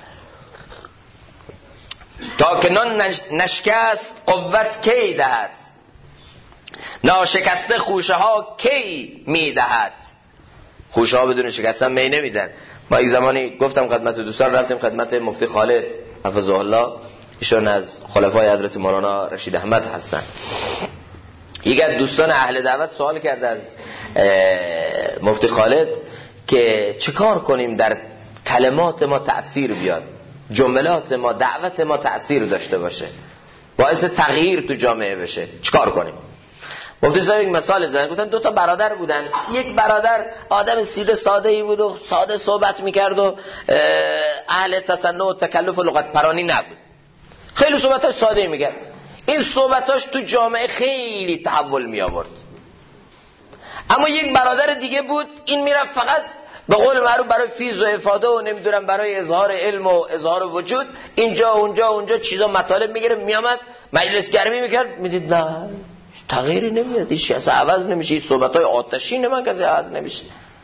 تا که نان نشکست قوت کی دهد، ناشکسته خوشه ها کی میدهد. خوشه ها بدون شکستن می نمیدن. ما یک زمانی گفتم خدمت دوستان، رفتیم خدمت مفتی خالد حفظه الله، ایشون از خلفای حضرت مولانا رشید احمد هستن. یک از دوستان اهل دعوت سوال کرد از مفتی خالد که چه کار کنیم در کلمات ما تأثیر بیاد، جملات ما، دعوت ما تأثیر داشته باشه، باعث تغییر تو جامعه بشه، چه کار کنیم؟ مفتی صاحب یک مثال زدن، گفتن دو تا برادر بودن. یک برادر آدم سیده ساده ای بود و ساده صحبت میکرد و اهل تصنع و تکلف و لغت پرانی نبود، خیلی صحبتاش ساده میکرد. این صحبتاش تو جامعه خیلی تحول می آورد. اما یک برادر دیگه بود، این میرفت فقط به قول معروف برای فیض و افاده و نمیدونم برای اظهار علم و اظهار وجود، اینجا اونجا چیزا مطالب میگیره، میامد مجلس گرمی میکرد، میدید نه تغییری نمیاد، هیچ اصلا عوض نمیشه. صحبتای آتشین من کسی عوض نمیشه.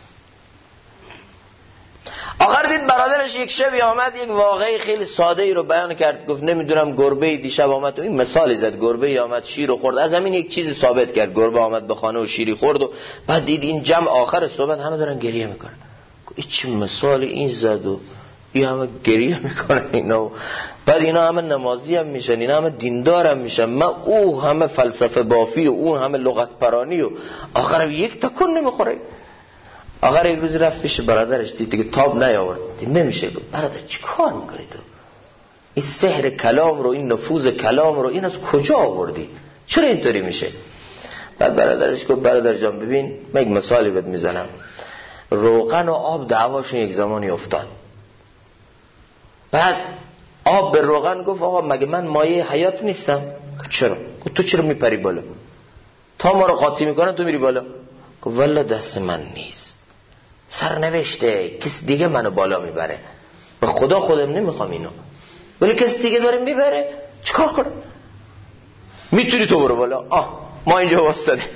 آخر دید برادرش یک شبی آمد یک واقعی خیلی ساده ای رو بیان کرد، گفت نمیدونم گربه دیشب آمد و این مثالی زد، گربه آمد شیر رو خورد، از همین یک چیزی ثابت کرد، گربه آمد به خانه و شیری خورد. و بعد دید این جمع آخر صحبت همه دارن گریه میکنن، این چه مثالی این زد و این همه گریه میکنن اینا. بعد اینا همه نمازی هم میشن، اینا همه دیندار هم میشن، من او همه فلسفه بافی و او همه لغت پرانی و آخر یک تکون نمیخوره. آخر یک روز رفت پیش برادرش، دید دیگه تاب نیاورد، دید نمیشه. گفت برادر چی کار میکنی تو؟ این سحر کلام رو، این نفوذ کلام رو این از کجا آوردی؟ چرا اینطوری میشه؟ بعد برادرش گفت برادر جان ببین من یک مثالی بهت میزنم. روغن و آب دعواشون یک زمانی افتاد. بعد آب به روغن گفت آقا مگه من مایه حیات نیستم؟ چرا؟ گفت تو چرا میپری بالا؟ تا ما رو قاطی میکنن تو میری بالا؟ گفت والا دست من نیست، سرنوشته کسی دیگه منو بالا میبره، به خدا خودم نمیخوام اینو، ولی کسی دیگه داره میبره، چیکار کنم؟ میتونی تو برو بالا. ما اینجا واسطه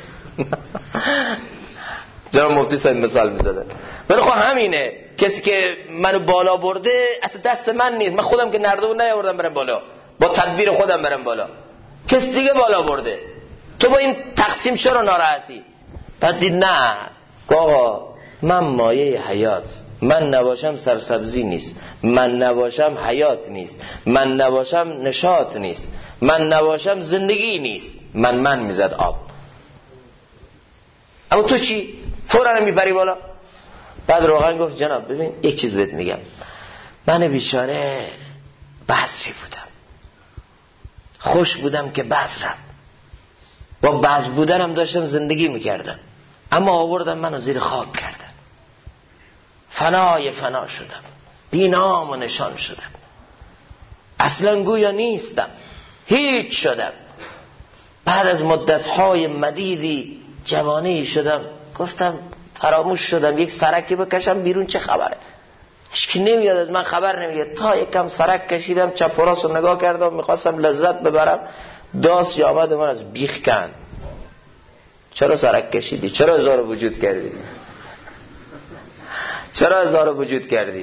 جناب مفتی صاحب مثال میزدن. ولی خب همینه، کسی که منو بالا برده اصلا دست من نیست، من خودم که نردمون نیاوردم برم بالا، با تدبیر خودم برم بالا، کسی دیگه بالا برده. تو با این تقسیم چرا ناراحتی؟ بعد دید نه آقا من مایه حیات، من نباشم سرسبزی نیست، من نباشم حیات نیست، من نباشم نشاط نیست، من نباشم زندگی نیست. من میزد آب. اما تو چی؟ فوراً میبری بالا. بعد روغن گفت جناب ببین یک چیز بهت میگم، من بیچاره بصری بودم، خوش بودم که بصرم، با بصر بودنم داشتم زندگی میکردم، اما آوردم منو زیر خاک کردن، فنای فنا شدم، بی نام و نشان شدم، اصلا گویا نیستم، هیچ شدم. بعد از مدتهای مدیدی جوانی شدم، گفتم فراموش شدم یک سرکی بکشم بیرون چه خبره، هیچکی نمیاد از من خبر نمیاد. تا یکم سرک کشیدم، چپ و راست رو نگاه کردم، میخواستم لذت ببرم، داسی آمد من از بیخ کند. چرا سرک کشیدی؟ چرا هزار وجود کردی؟ چرا هزار وجود کردی؟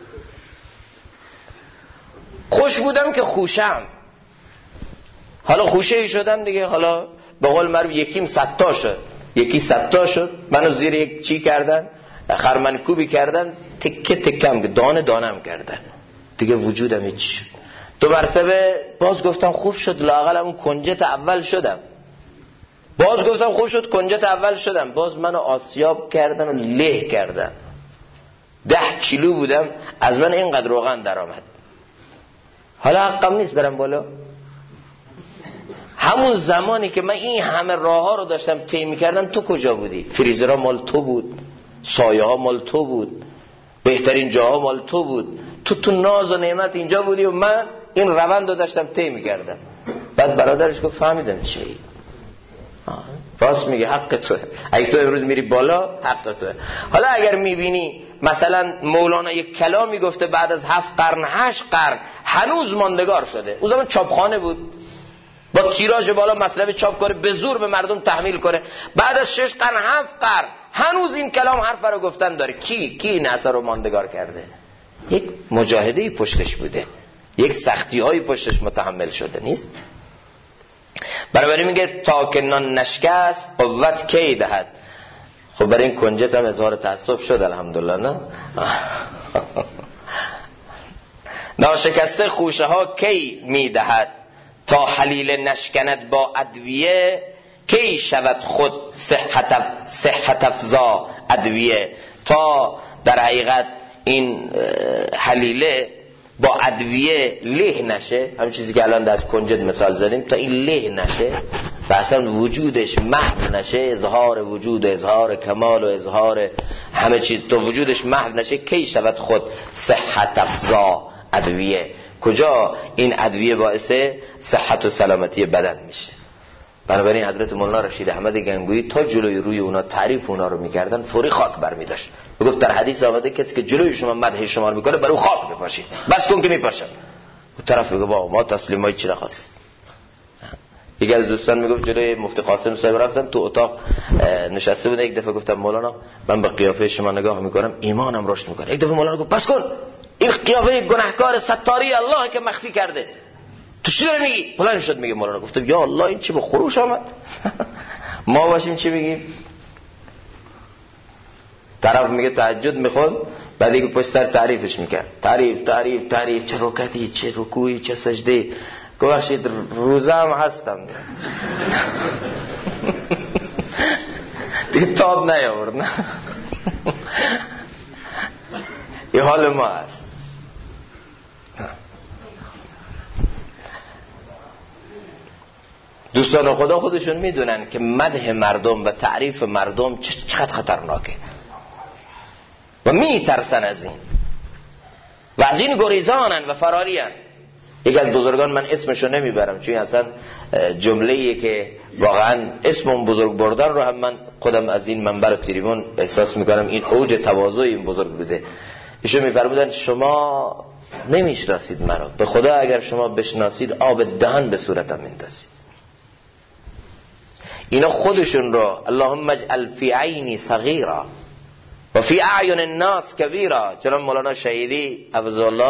خوش بودم که خوشم، حالا خوشه ای شدم دیگه. حالا به قول معروف یکیم ستا شد، یکی ستا شد، منو زیر یک چی کردن، خرمنکوبی کردن، تکه تکم دانه دانم کردن دیگه، وجودم هیچ شد. 2 مرتبه باز گفتم خوب شد، لااقل اون کنجت اول شدم. باز گفتم خوب شد، کنجت اول شدم. باز منو آسیاب کردن و له کردن. 10 کیلو بودم، از من اینقدر روغن در آمد. حالا حقم نیست برم بالا؟ همون زمانی که من این همه راه ها رو داشتم طی می‌کردم، تو کجا بودی؟ فریزرها مال تو بود، سایه ها مال تو بود، بهترین جاها مال تو بود، تو ناز و نعمت اینجا بودی و من این روند رو داشتم طی می‌کردم. بعد برادرش گفت فهمیدم چی؟ راست میگه، حق توه. اگه تو امروز میری بالا، حق توه. حالا اگر میبینی مثلا مولانا یک کلامی گفته بعد از 7 قرن 8 قرن هنوز ماندگار شده، اون زمان چاپخانه بود، با تیراژ بالا مطلب چاپ کنه، به زور به مردم تحمیل کنه، بعد از 6 قرن 7 قرن هنوز این کلام حرف رو گفتن داره. کی این اثر رو ماندگار کرده؟ یک مجاهده پشتش بوده، یک سختی های پشتش متحمل شده نیست. برای میگه تا که نان نشکست قوت کی دهد. خب برای این کنجت هم اظهار تأسف شد الحمدلله، نه؟ ناشکسته خوشه ها کی میدهد، تا حلیل نشکند با ادویه، کی شود خود صحت افزا ادویه. تا در حقیقت این حلیله با ادویه له نشه، همین چیزی که الان در کنجد مثال زدیم، تا این له نشه و اصلا وجودش محو نشه، اظهار وجود و اظهار کمال و اظهار همه چیز، تو وجودش محو نشه، کی شود خود صحت افزا ادویه. کجا این ادویه باعث صحت و سلامتی بدن میشه. بنابراین حضرت مولانا رشید احمد گنگویی تا جلوی روی اونا تعریف اونا رو میکردن، فوری خاک برمیداشت. میگفت در حدیث آمده کسی که جلوی شما مدح شما رو میکنه برای خاک بپاشید، بس کن که میپاشن. اون طرف میگه با ما تسلیمای چی نخواست. یکی از دوستان میگفت جلوی مفتی قاسم صاحب رفتم تو اتاق نشسته بود، یک دفعه گفتم مولانا من به قیافه شما نگاه میکنم ایمانم رشد میکنه. یک دفعه مولانا گفت بس کن، این قیافه گناهکار ستاری الله که مخفی کرده، تو چی داری میگی؟ فلان شد. میگه مولانا گفتم یا الله این چی به خروش آمد. ما باشیم چی میگیم؟ طرف میگه تهجد میخواد، بعد دیگه پشت سر تعریفش میکرد، تعریف، چه رکعتی، چه رکوعی، چه سجده. گوشید روزه هم هستم. دیگه تاب نیاورد، نه؟ این حال ما هست. دوستان خدا خودشون میدونن که مدح مردم و تعریف مردم چقدر خطرناکه و میترسن از این و از این گریزانن و فرارین. یک از بزرگان، من اسمشو نمیبرم چون اصلا جمله‌ایه که واقعا اسم اون بزرگ بردن رو هم من خودم از این منبر تریبون احساس میکنم این اوج تواضع این بزرگ بوده. ایشون میفرمودن شما نمیشناسید مرا، به خدا اگر شما بشناسید آب دهن به صورتم میندازید. اینا خودشون رو اللهم اجعل فی عینی صغیرا و فی اعین الناس کبیرا. جناب مولانا شهیدی حفظه الله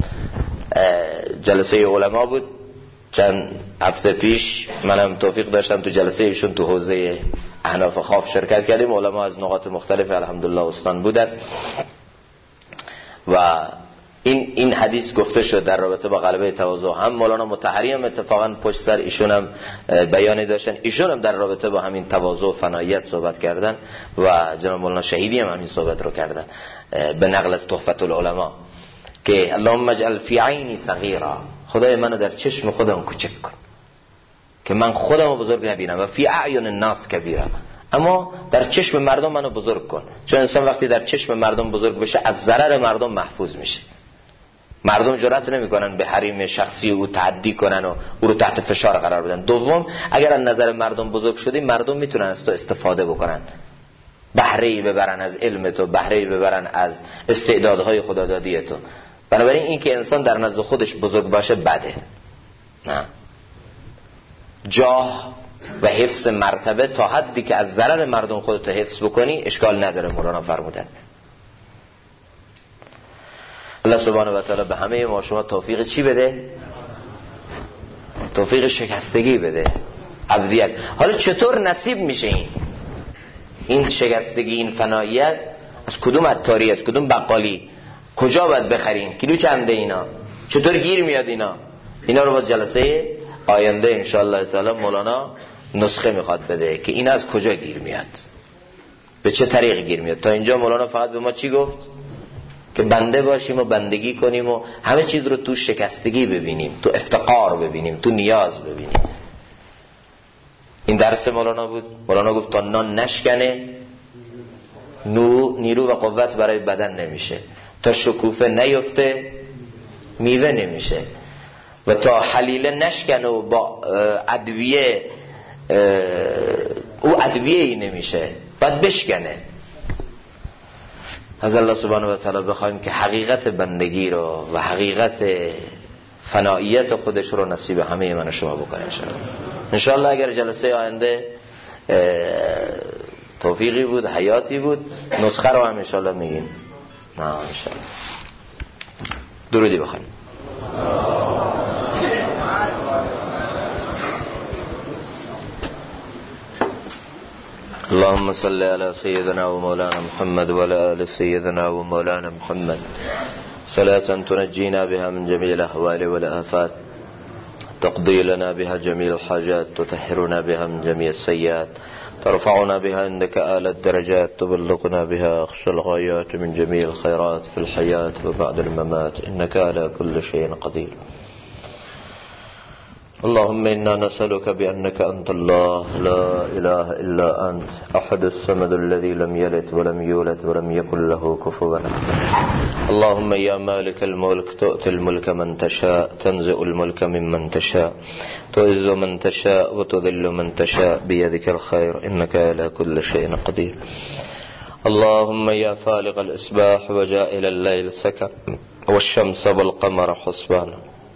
جلسه علما بود چند هفته پیش، منم توفیق داشتم تو جلسه ایشون تو حوزه احناف خاف شرکت کردیم. علما از نقاط مختلف الحمدلله استان بودن و این حدیث گفته شد در رابطه با غلبه تواضع. هم مولانا مطهری هم اتفاقا پشت سر ایشون هم بیانی داشتن، ایشون هم در رابطه با همین تواضع و فنایت صحبت کردن و جناب مولانا شهیدی هم همین صحبت رو کردن به نقل از تحفة العلماء که اللهم اجعل فی عینی صغیرا، خدای منو در چشم خودم کوچک کن که من خودم رو بزرگ نبینم، و فی اعین الناس کبیرا، اما در چشم مردم منو بزرگ کن. چون انسان وقتی در چشم مردم بزرگ بشه از ضرر مردم محفوظ میشه. مردم جرأت نمیکنن به حریم شخصی او تعدی کنن و او رو تحت فشار قرار بدن. دوم، اگر از نظر مردم بزرگ شدی، مردم میتونن از تو استفاده بکنن، بهره‌ای ببرن از علم تو، بهره‌ای ببرن از استعدادهای خدادادی تو. بنابراین این که انسان در نزد خودش بزرگ باشه بده. نه، جاه و حفظ مرتبه تا حدی که از ضرر مردم خودت حفظ بکنی اشکال نداره. مولانا فرمودن الله سبحانه و تعالی به همه ما شما توفیق چی بده؟ توفیق شکستگی بده، عبدیت. حالا چطور نصیب میشه این شکستگی، این فنایت؟ از کدوم عطاری، از کدوم بقالی، کجا باید بخریم، کیلو چنده اینا، چطور گیر میاد اینا رو باز جلسه آینده انشاءالله تعالی مولانا نسخه میخواد بده که این از کجا گیر میاد، به چه طریق گیر میاد. تا اینجا مولانا فقط به ما چی گفت؟ که بنده باشیم و بندگی کنیم و همه چیز رو تو شکستگی ببینیم، تو افتقار ببینیم، تو نیاز ببینیم. این درس مولانا بود. مولانا گفت تا نان نشکنه نیرو و قوت برای بدن نمیشه، تا شکوفه نیفته میوه نمیشه، و تا حلیله نشکنه و با ادویه او ادویه‌ای نمیشه، باید بشکنه. از الله سبحانه و تعالی بخوایم که حقیقت بندگی رو و حقیقت فناییت خودش رو نصیب همه من و شما بکنه انشاءالله. اگر جلسه آینده توفیقی بود، حیاتی بود، نسخه رو هم انشاءالله میگیم. انشاءالله درودی بخوایم. اللهم صل على سيدنا ومولانا محمد وعلى آل سيدنا ومولانا محمد صلاة تنجينا بها من جميع الأحوال والآفات، تقضي لنا بها جميع الحاجات، تطهرنا بها من جميع السيئات، ترفعنا بها عندك أعلى الدرجات، تبلغنا بها أقصى الغايات من جميع الخيرات في الحياة وبعد الممات، إنك على كل شيء قدير. اللهم إنا نسألك بأنك أنت الله لا إله إلا أنت أحد الصمد الذي لم يلد ولم يولد ولم يكن له كفوا أحد. اللهم يا مالك الملك تؤتي الملك من تشاء، تنزع الملك ممن تشاء، تعز من تشاء وتذل من تشاء، بيدك الخير إنك على كل شيء قدير. اللهم يا فالق الإصباح وجائل الليل سكن والشمس والقمر حسبانا.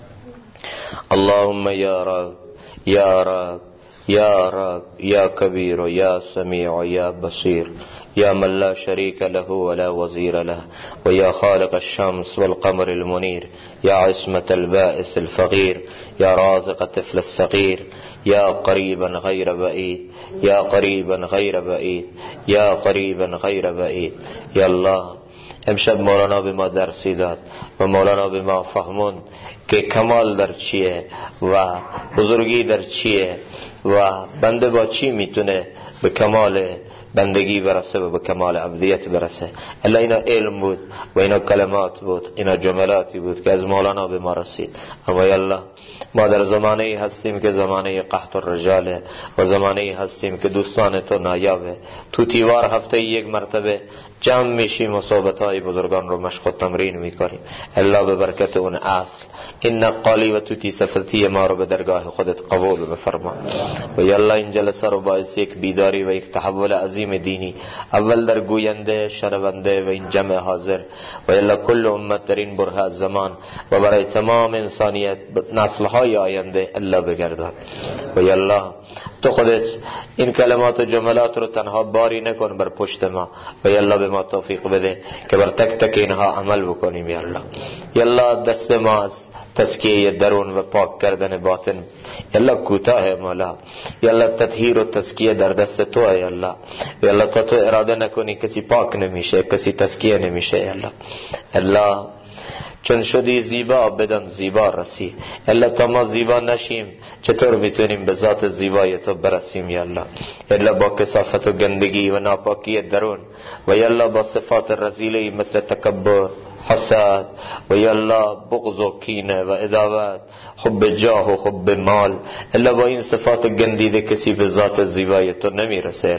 اللهم يا رب يا رب يا رب يا كبير يا سميع يا بصير، يا من لا شريك له ولا وزير له، ويا خالق الشمس والقمر المنير، يا عصمة البائس الفقير، يا رازق الطفل الصغير، يا قريبا غير بعيد، يا قريبا غير بعيد، يا قريبا غير بعيد. يا الله امشب مولانا به ما درسی داد و مولانا به ما فهمون که کمال در چیه و بزرگی در چیه و بنده با چی میتونه به کمال بندگی برسه و به کمال عبدیت برسه. الله اینا علم بود و اینا کلمات بود، اینا جملاتی بود که از مولانا به ما رسید. اما یا الله ما در زمانه‌ای هستیم که زمانه قحط الرجال و زمانه‌ای هستیم که دوستان تو نایابه. تو تیوار هفته یک مرتبه جمع میشیم و صحبت‌های بزرگان رو مشق و تمرین میکنیم. الله به برکت اون اصل این نقالی و توتی صفتی ما رو به درگاه خودت قبول بفرما. و یا الله این جلسه رو باعث یک بیداری و یک تحول عظیم دینی اول در گوینده، شنونده و این جمع حاضر و یا الله کل امت در این بره از زمان و برای تمام انسانیت نسل‌های آینده الله بگردان. و یا الله تو خودت این کلمات و جملات رو تنها باری نکن بر پشت ما و یا الله به ما توفیق بده که بر تک تک اینها عمل بکنیم. یا الله یا الله دست ما از تزکیه درون و پاک کردن باطن یا الله کوتاه مولا. یا الله تطهیر و تزکیه در دست تو ہے. یا الله یا الله تو اراده نکنی کسی پاک نمیشه، کسی تزکیه نمیشه. یا الله الله چون شدی زیبا بدان زیبا رسی. الا تا ما زیبا نشیم چطور میتونیم به ذات زیبای تو برسیم یا الله؟ الا با کثافت و گندگی و ناپاکی درون، و یا الله با صفات رذیله مثل تکبر، حسد، و یا الله بغض و کینه و عداوت، حب جاه و حب مال. الا با این صفات گندیده کسی به ذات زیبای تو نمیرسه.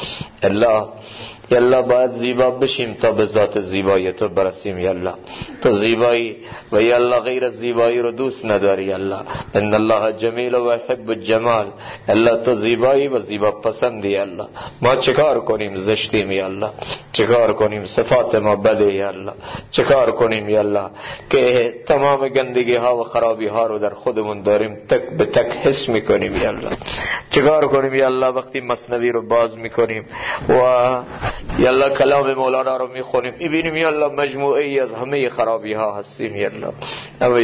الا یا الله باید زیبا بشیم تا به ذات زیبای تو برسیم یا الله. تو زیبایی و یا الله غیر از زیبایی رو دوست نداری یا الله. ان الله جمیل و يحب الجمال. الله تو زیبایی و زیبا پسندی یا الله. ما چیکار کنیم زشتیم یا الله؟ چیکار کنیم صفات ما بده یا الله؟ چیکار کنیم یا الله که تمام گندگی ها و خرابی ها رو در خودمون داریم تک به تک حس میکنیم یا الله؟ چیکار کنیم یا الله وقتی مثنوی رو باز میکنیم و یا الله کلام مولانا رو میخونیم میبینیم یا الله مجموعه ای از همه خرابی ها هستیم یا الله؟ اما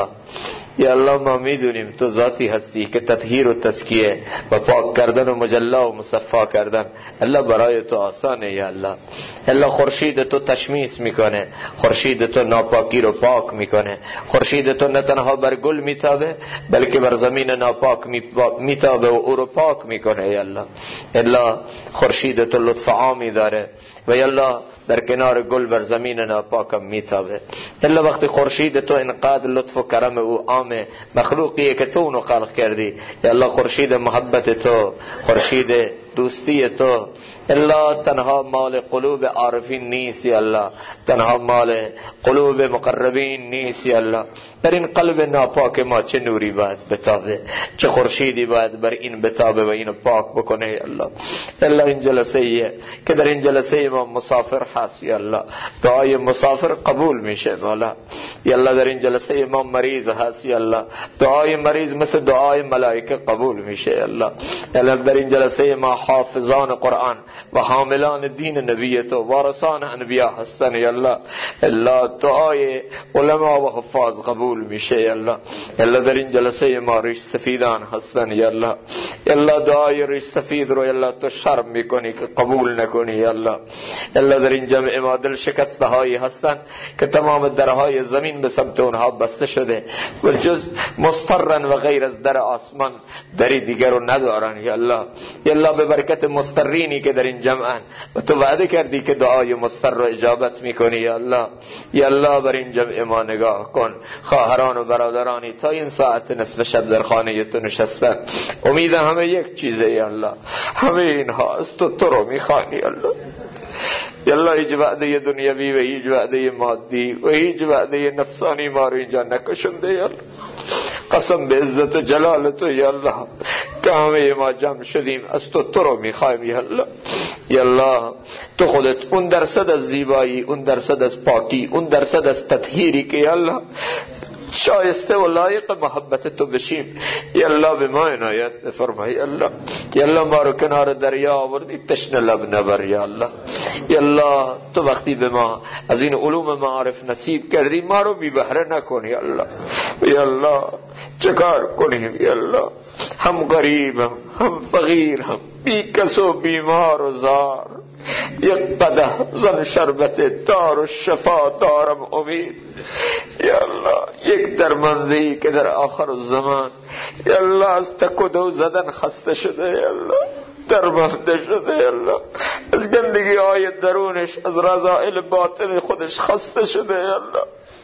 یا الله ما میدونیم تو ذاتی هستی که تطهیر و تزکیه و پاک کردن و مجلا و مصفا کردن الله برای تو آسانه یا الله. الله خورشید تو تشمیس میکنه، خورشید تو ناپاکی رو پاک میکنه، خورشید تو نه تنها بر گل میتابه بلکه بر زمین ناپاک میتابه و او رو پاک میکنه یا الله. الله خورشید تو لطف عامی داره و یا الله در کنار گل بر زمین ناپاکم میتابه. الا وقتی خورشید تو اینقدر لطف و کرم او عامه، مخلوقیه که تو اونو خلق کردی یا الله، خورشید محبت تو، خورشید دوستی تو، الا تنها مال قلوب عارفین نیست یا الله، تنها مال قلوب مقربین نیست یا الله. در این قلب ناپاک ما چه نوری باید بتابه، چه خورشیدی باید بر این بتابه و اینو پاک بکنه یا الله. الا این جلسه ایه که در این جلسه ما مسافر هست یا الله، دعای مسافر قبول میشه مولا یا الله. در این جلسه ما مریض هست یا الله، دعای مریض مثل دعای ملائکه قبول میشه یا الله. الا در این جلسه ما حافظان قرآن و حاملان دین نبی تو، وارثان انبیا هستن یا الله. الا دعای علما و حفاظ قبول میشه یا الله. الا در این جلسه ما ریش سفیدان هستن یا الله. الا دعای ریش سفید رو یا الله تو شرم میکنی که قبول نکنی یا الله. الا در این جمع ما دل شکسته هایی هستن که تمام درهای زمین به سمت اونها بسته شده و جز مسترن و غیر از در آسمان دری دیگر رو ندارن یا الله. یا الله به برکت مسترینی که در این جمعن و تو وعده کردی که دعای مستر رو اجابت میکنی یا الله. یا الله بر این جمع ما نگاه کن. خواهران و برادرانی تا این ساعت نصف شب در خانه تو نشستن، امید همه یک چیزه یا الله، همه اینها از تو رو میخوانی یا الله. یا الله هیچ وعده دنیوی و هیچ وعده مادی و هیچ وعده نفسانی ما رو اینجا نکشنده یا الله. قسم به عزت و جلال تو یا الله که همه ما جمع شدیم از تو رو میخوایم یا الله. یا الله تو خودت اون درصد از زیبایی، اون درصد از پاکی، اون درصد از تطهیری که یا الله شایسته و لایق محبت تو بشیم یا الله به ما عنایت بفرمای یا الله. یا الله ما رو کنار دریا آوردی تشنه لب نبر یا الله. یا الله تو وقتی به ما از این علوم معارف نصیب کردی ما رو بی بهره نکن یا الله. یا الله چه کار کنیم یا الله؟ هم غریبم، هم فقیرم، بی کس و بیمار و زار، یک قدح زن شربت دار و شفا دارم امید یا الله. یک درمندهی که در آخر الزمان یا الله از تک و دو زدن خسته شده یا الله، درمانده شده یا الله، از گندگی های درونش، از رذائل باطن خودش خسته شده یا الله.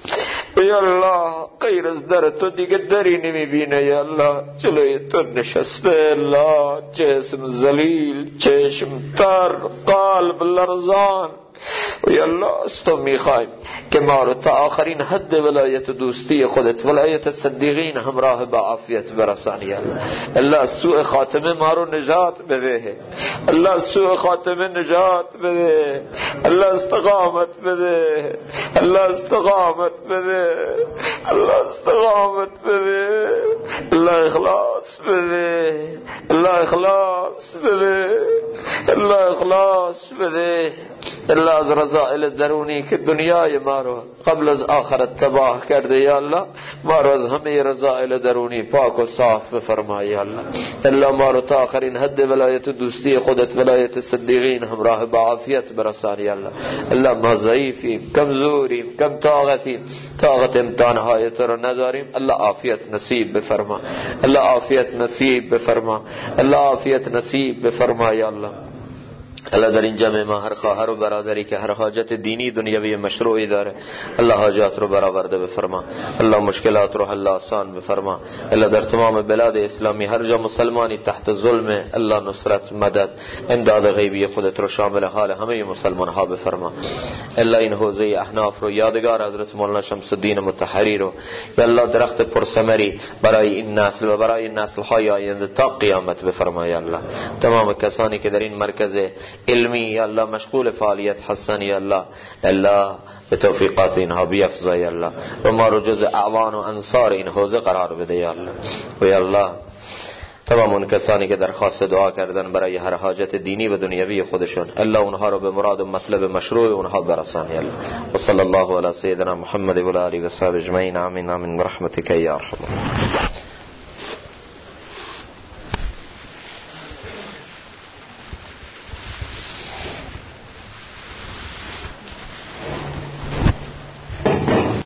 یا الله غیر از در تو دیگه دری نمیبینه یا الله، جلوی تو نشسته الله، جسم ذلیل، چشم تر، قلب لرزان. و یا الله از تو میخوایم که ما رو تا آخرین حد ولایت و دوستی خودت، ولایت صدیقین همراه با عافیت برسانی یا الله. الله از سوء خاتمه ما رو نجات بده، الله از سوء خاتمه نجات بده، الله استقامت بده، الله استقامت بده، الله استقامت بده، الله اخلاص بده، الله اخلاص بده، الله اخلاص بده. الا از رذائل درونی که دنیای ما رو قبل از آخرت تباه کرده یا الله، ما رو از همه رذائل درونی پاک و صاف بفرما یا الله. الا ما رو تا آخرین حد ولایت و دوستی خودت، ولایت صدیقین همراه با عافیت برسان یا الله. الا ما ضعیفیم، کمزوریم، کم طاقتیم، طاقت امتحانهای تو رو نداریم. الله عافیت نصیب بفرما، الله عافیت نصیب بفرما، الله عافیت نصیب بفرما یا الله. الله در این جمع ما هر خواهر و برادری که هر حاجت دینی دنیوی مشروعی داره، الله حاجات رو برآورده بفرما، الله مشکلات رو حل آسان بفرما. الله در تمام بلاد اسلامی هر جا مسلمانی تحت ظلم، الله نصرت، مدد، امداد غیبی خودت رو شامل حال همه مسلمان ها بفرما. الله این حوزه احناف رو یادگار حضرت مولانا شمس الدین مطهری رو یا الله درخت پرثمری برای این نسل و برای نسل های آینده تا قیامت بفرما یا الله. تمام کسانی که در این مرکز علمی یا الله مشغول فعالیت هستن یا الله، الله به توفیقات اینها بیفزا یا الله و ما رو جز اعوان و انصار این حوزه قرار بده یا الله. و یا الله تمام اون کسانی که درخواست دعا کردن برای هر حاجت دینی و دنیوی خودشون، الله اونها رو به مراد و مطلب مشروع اونها برسان یا الله. و صلی الله علی سیدنا محمد و علی و صحبه اجمعین. آمین آمین برحمتک یا ارحم الراحمین.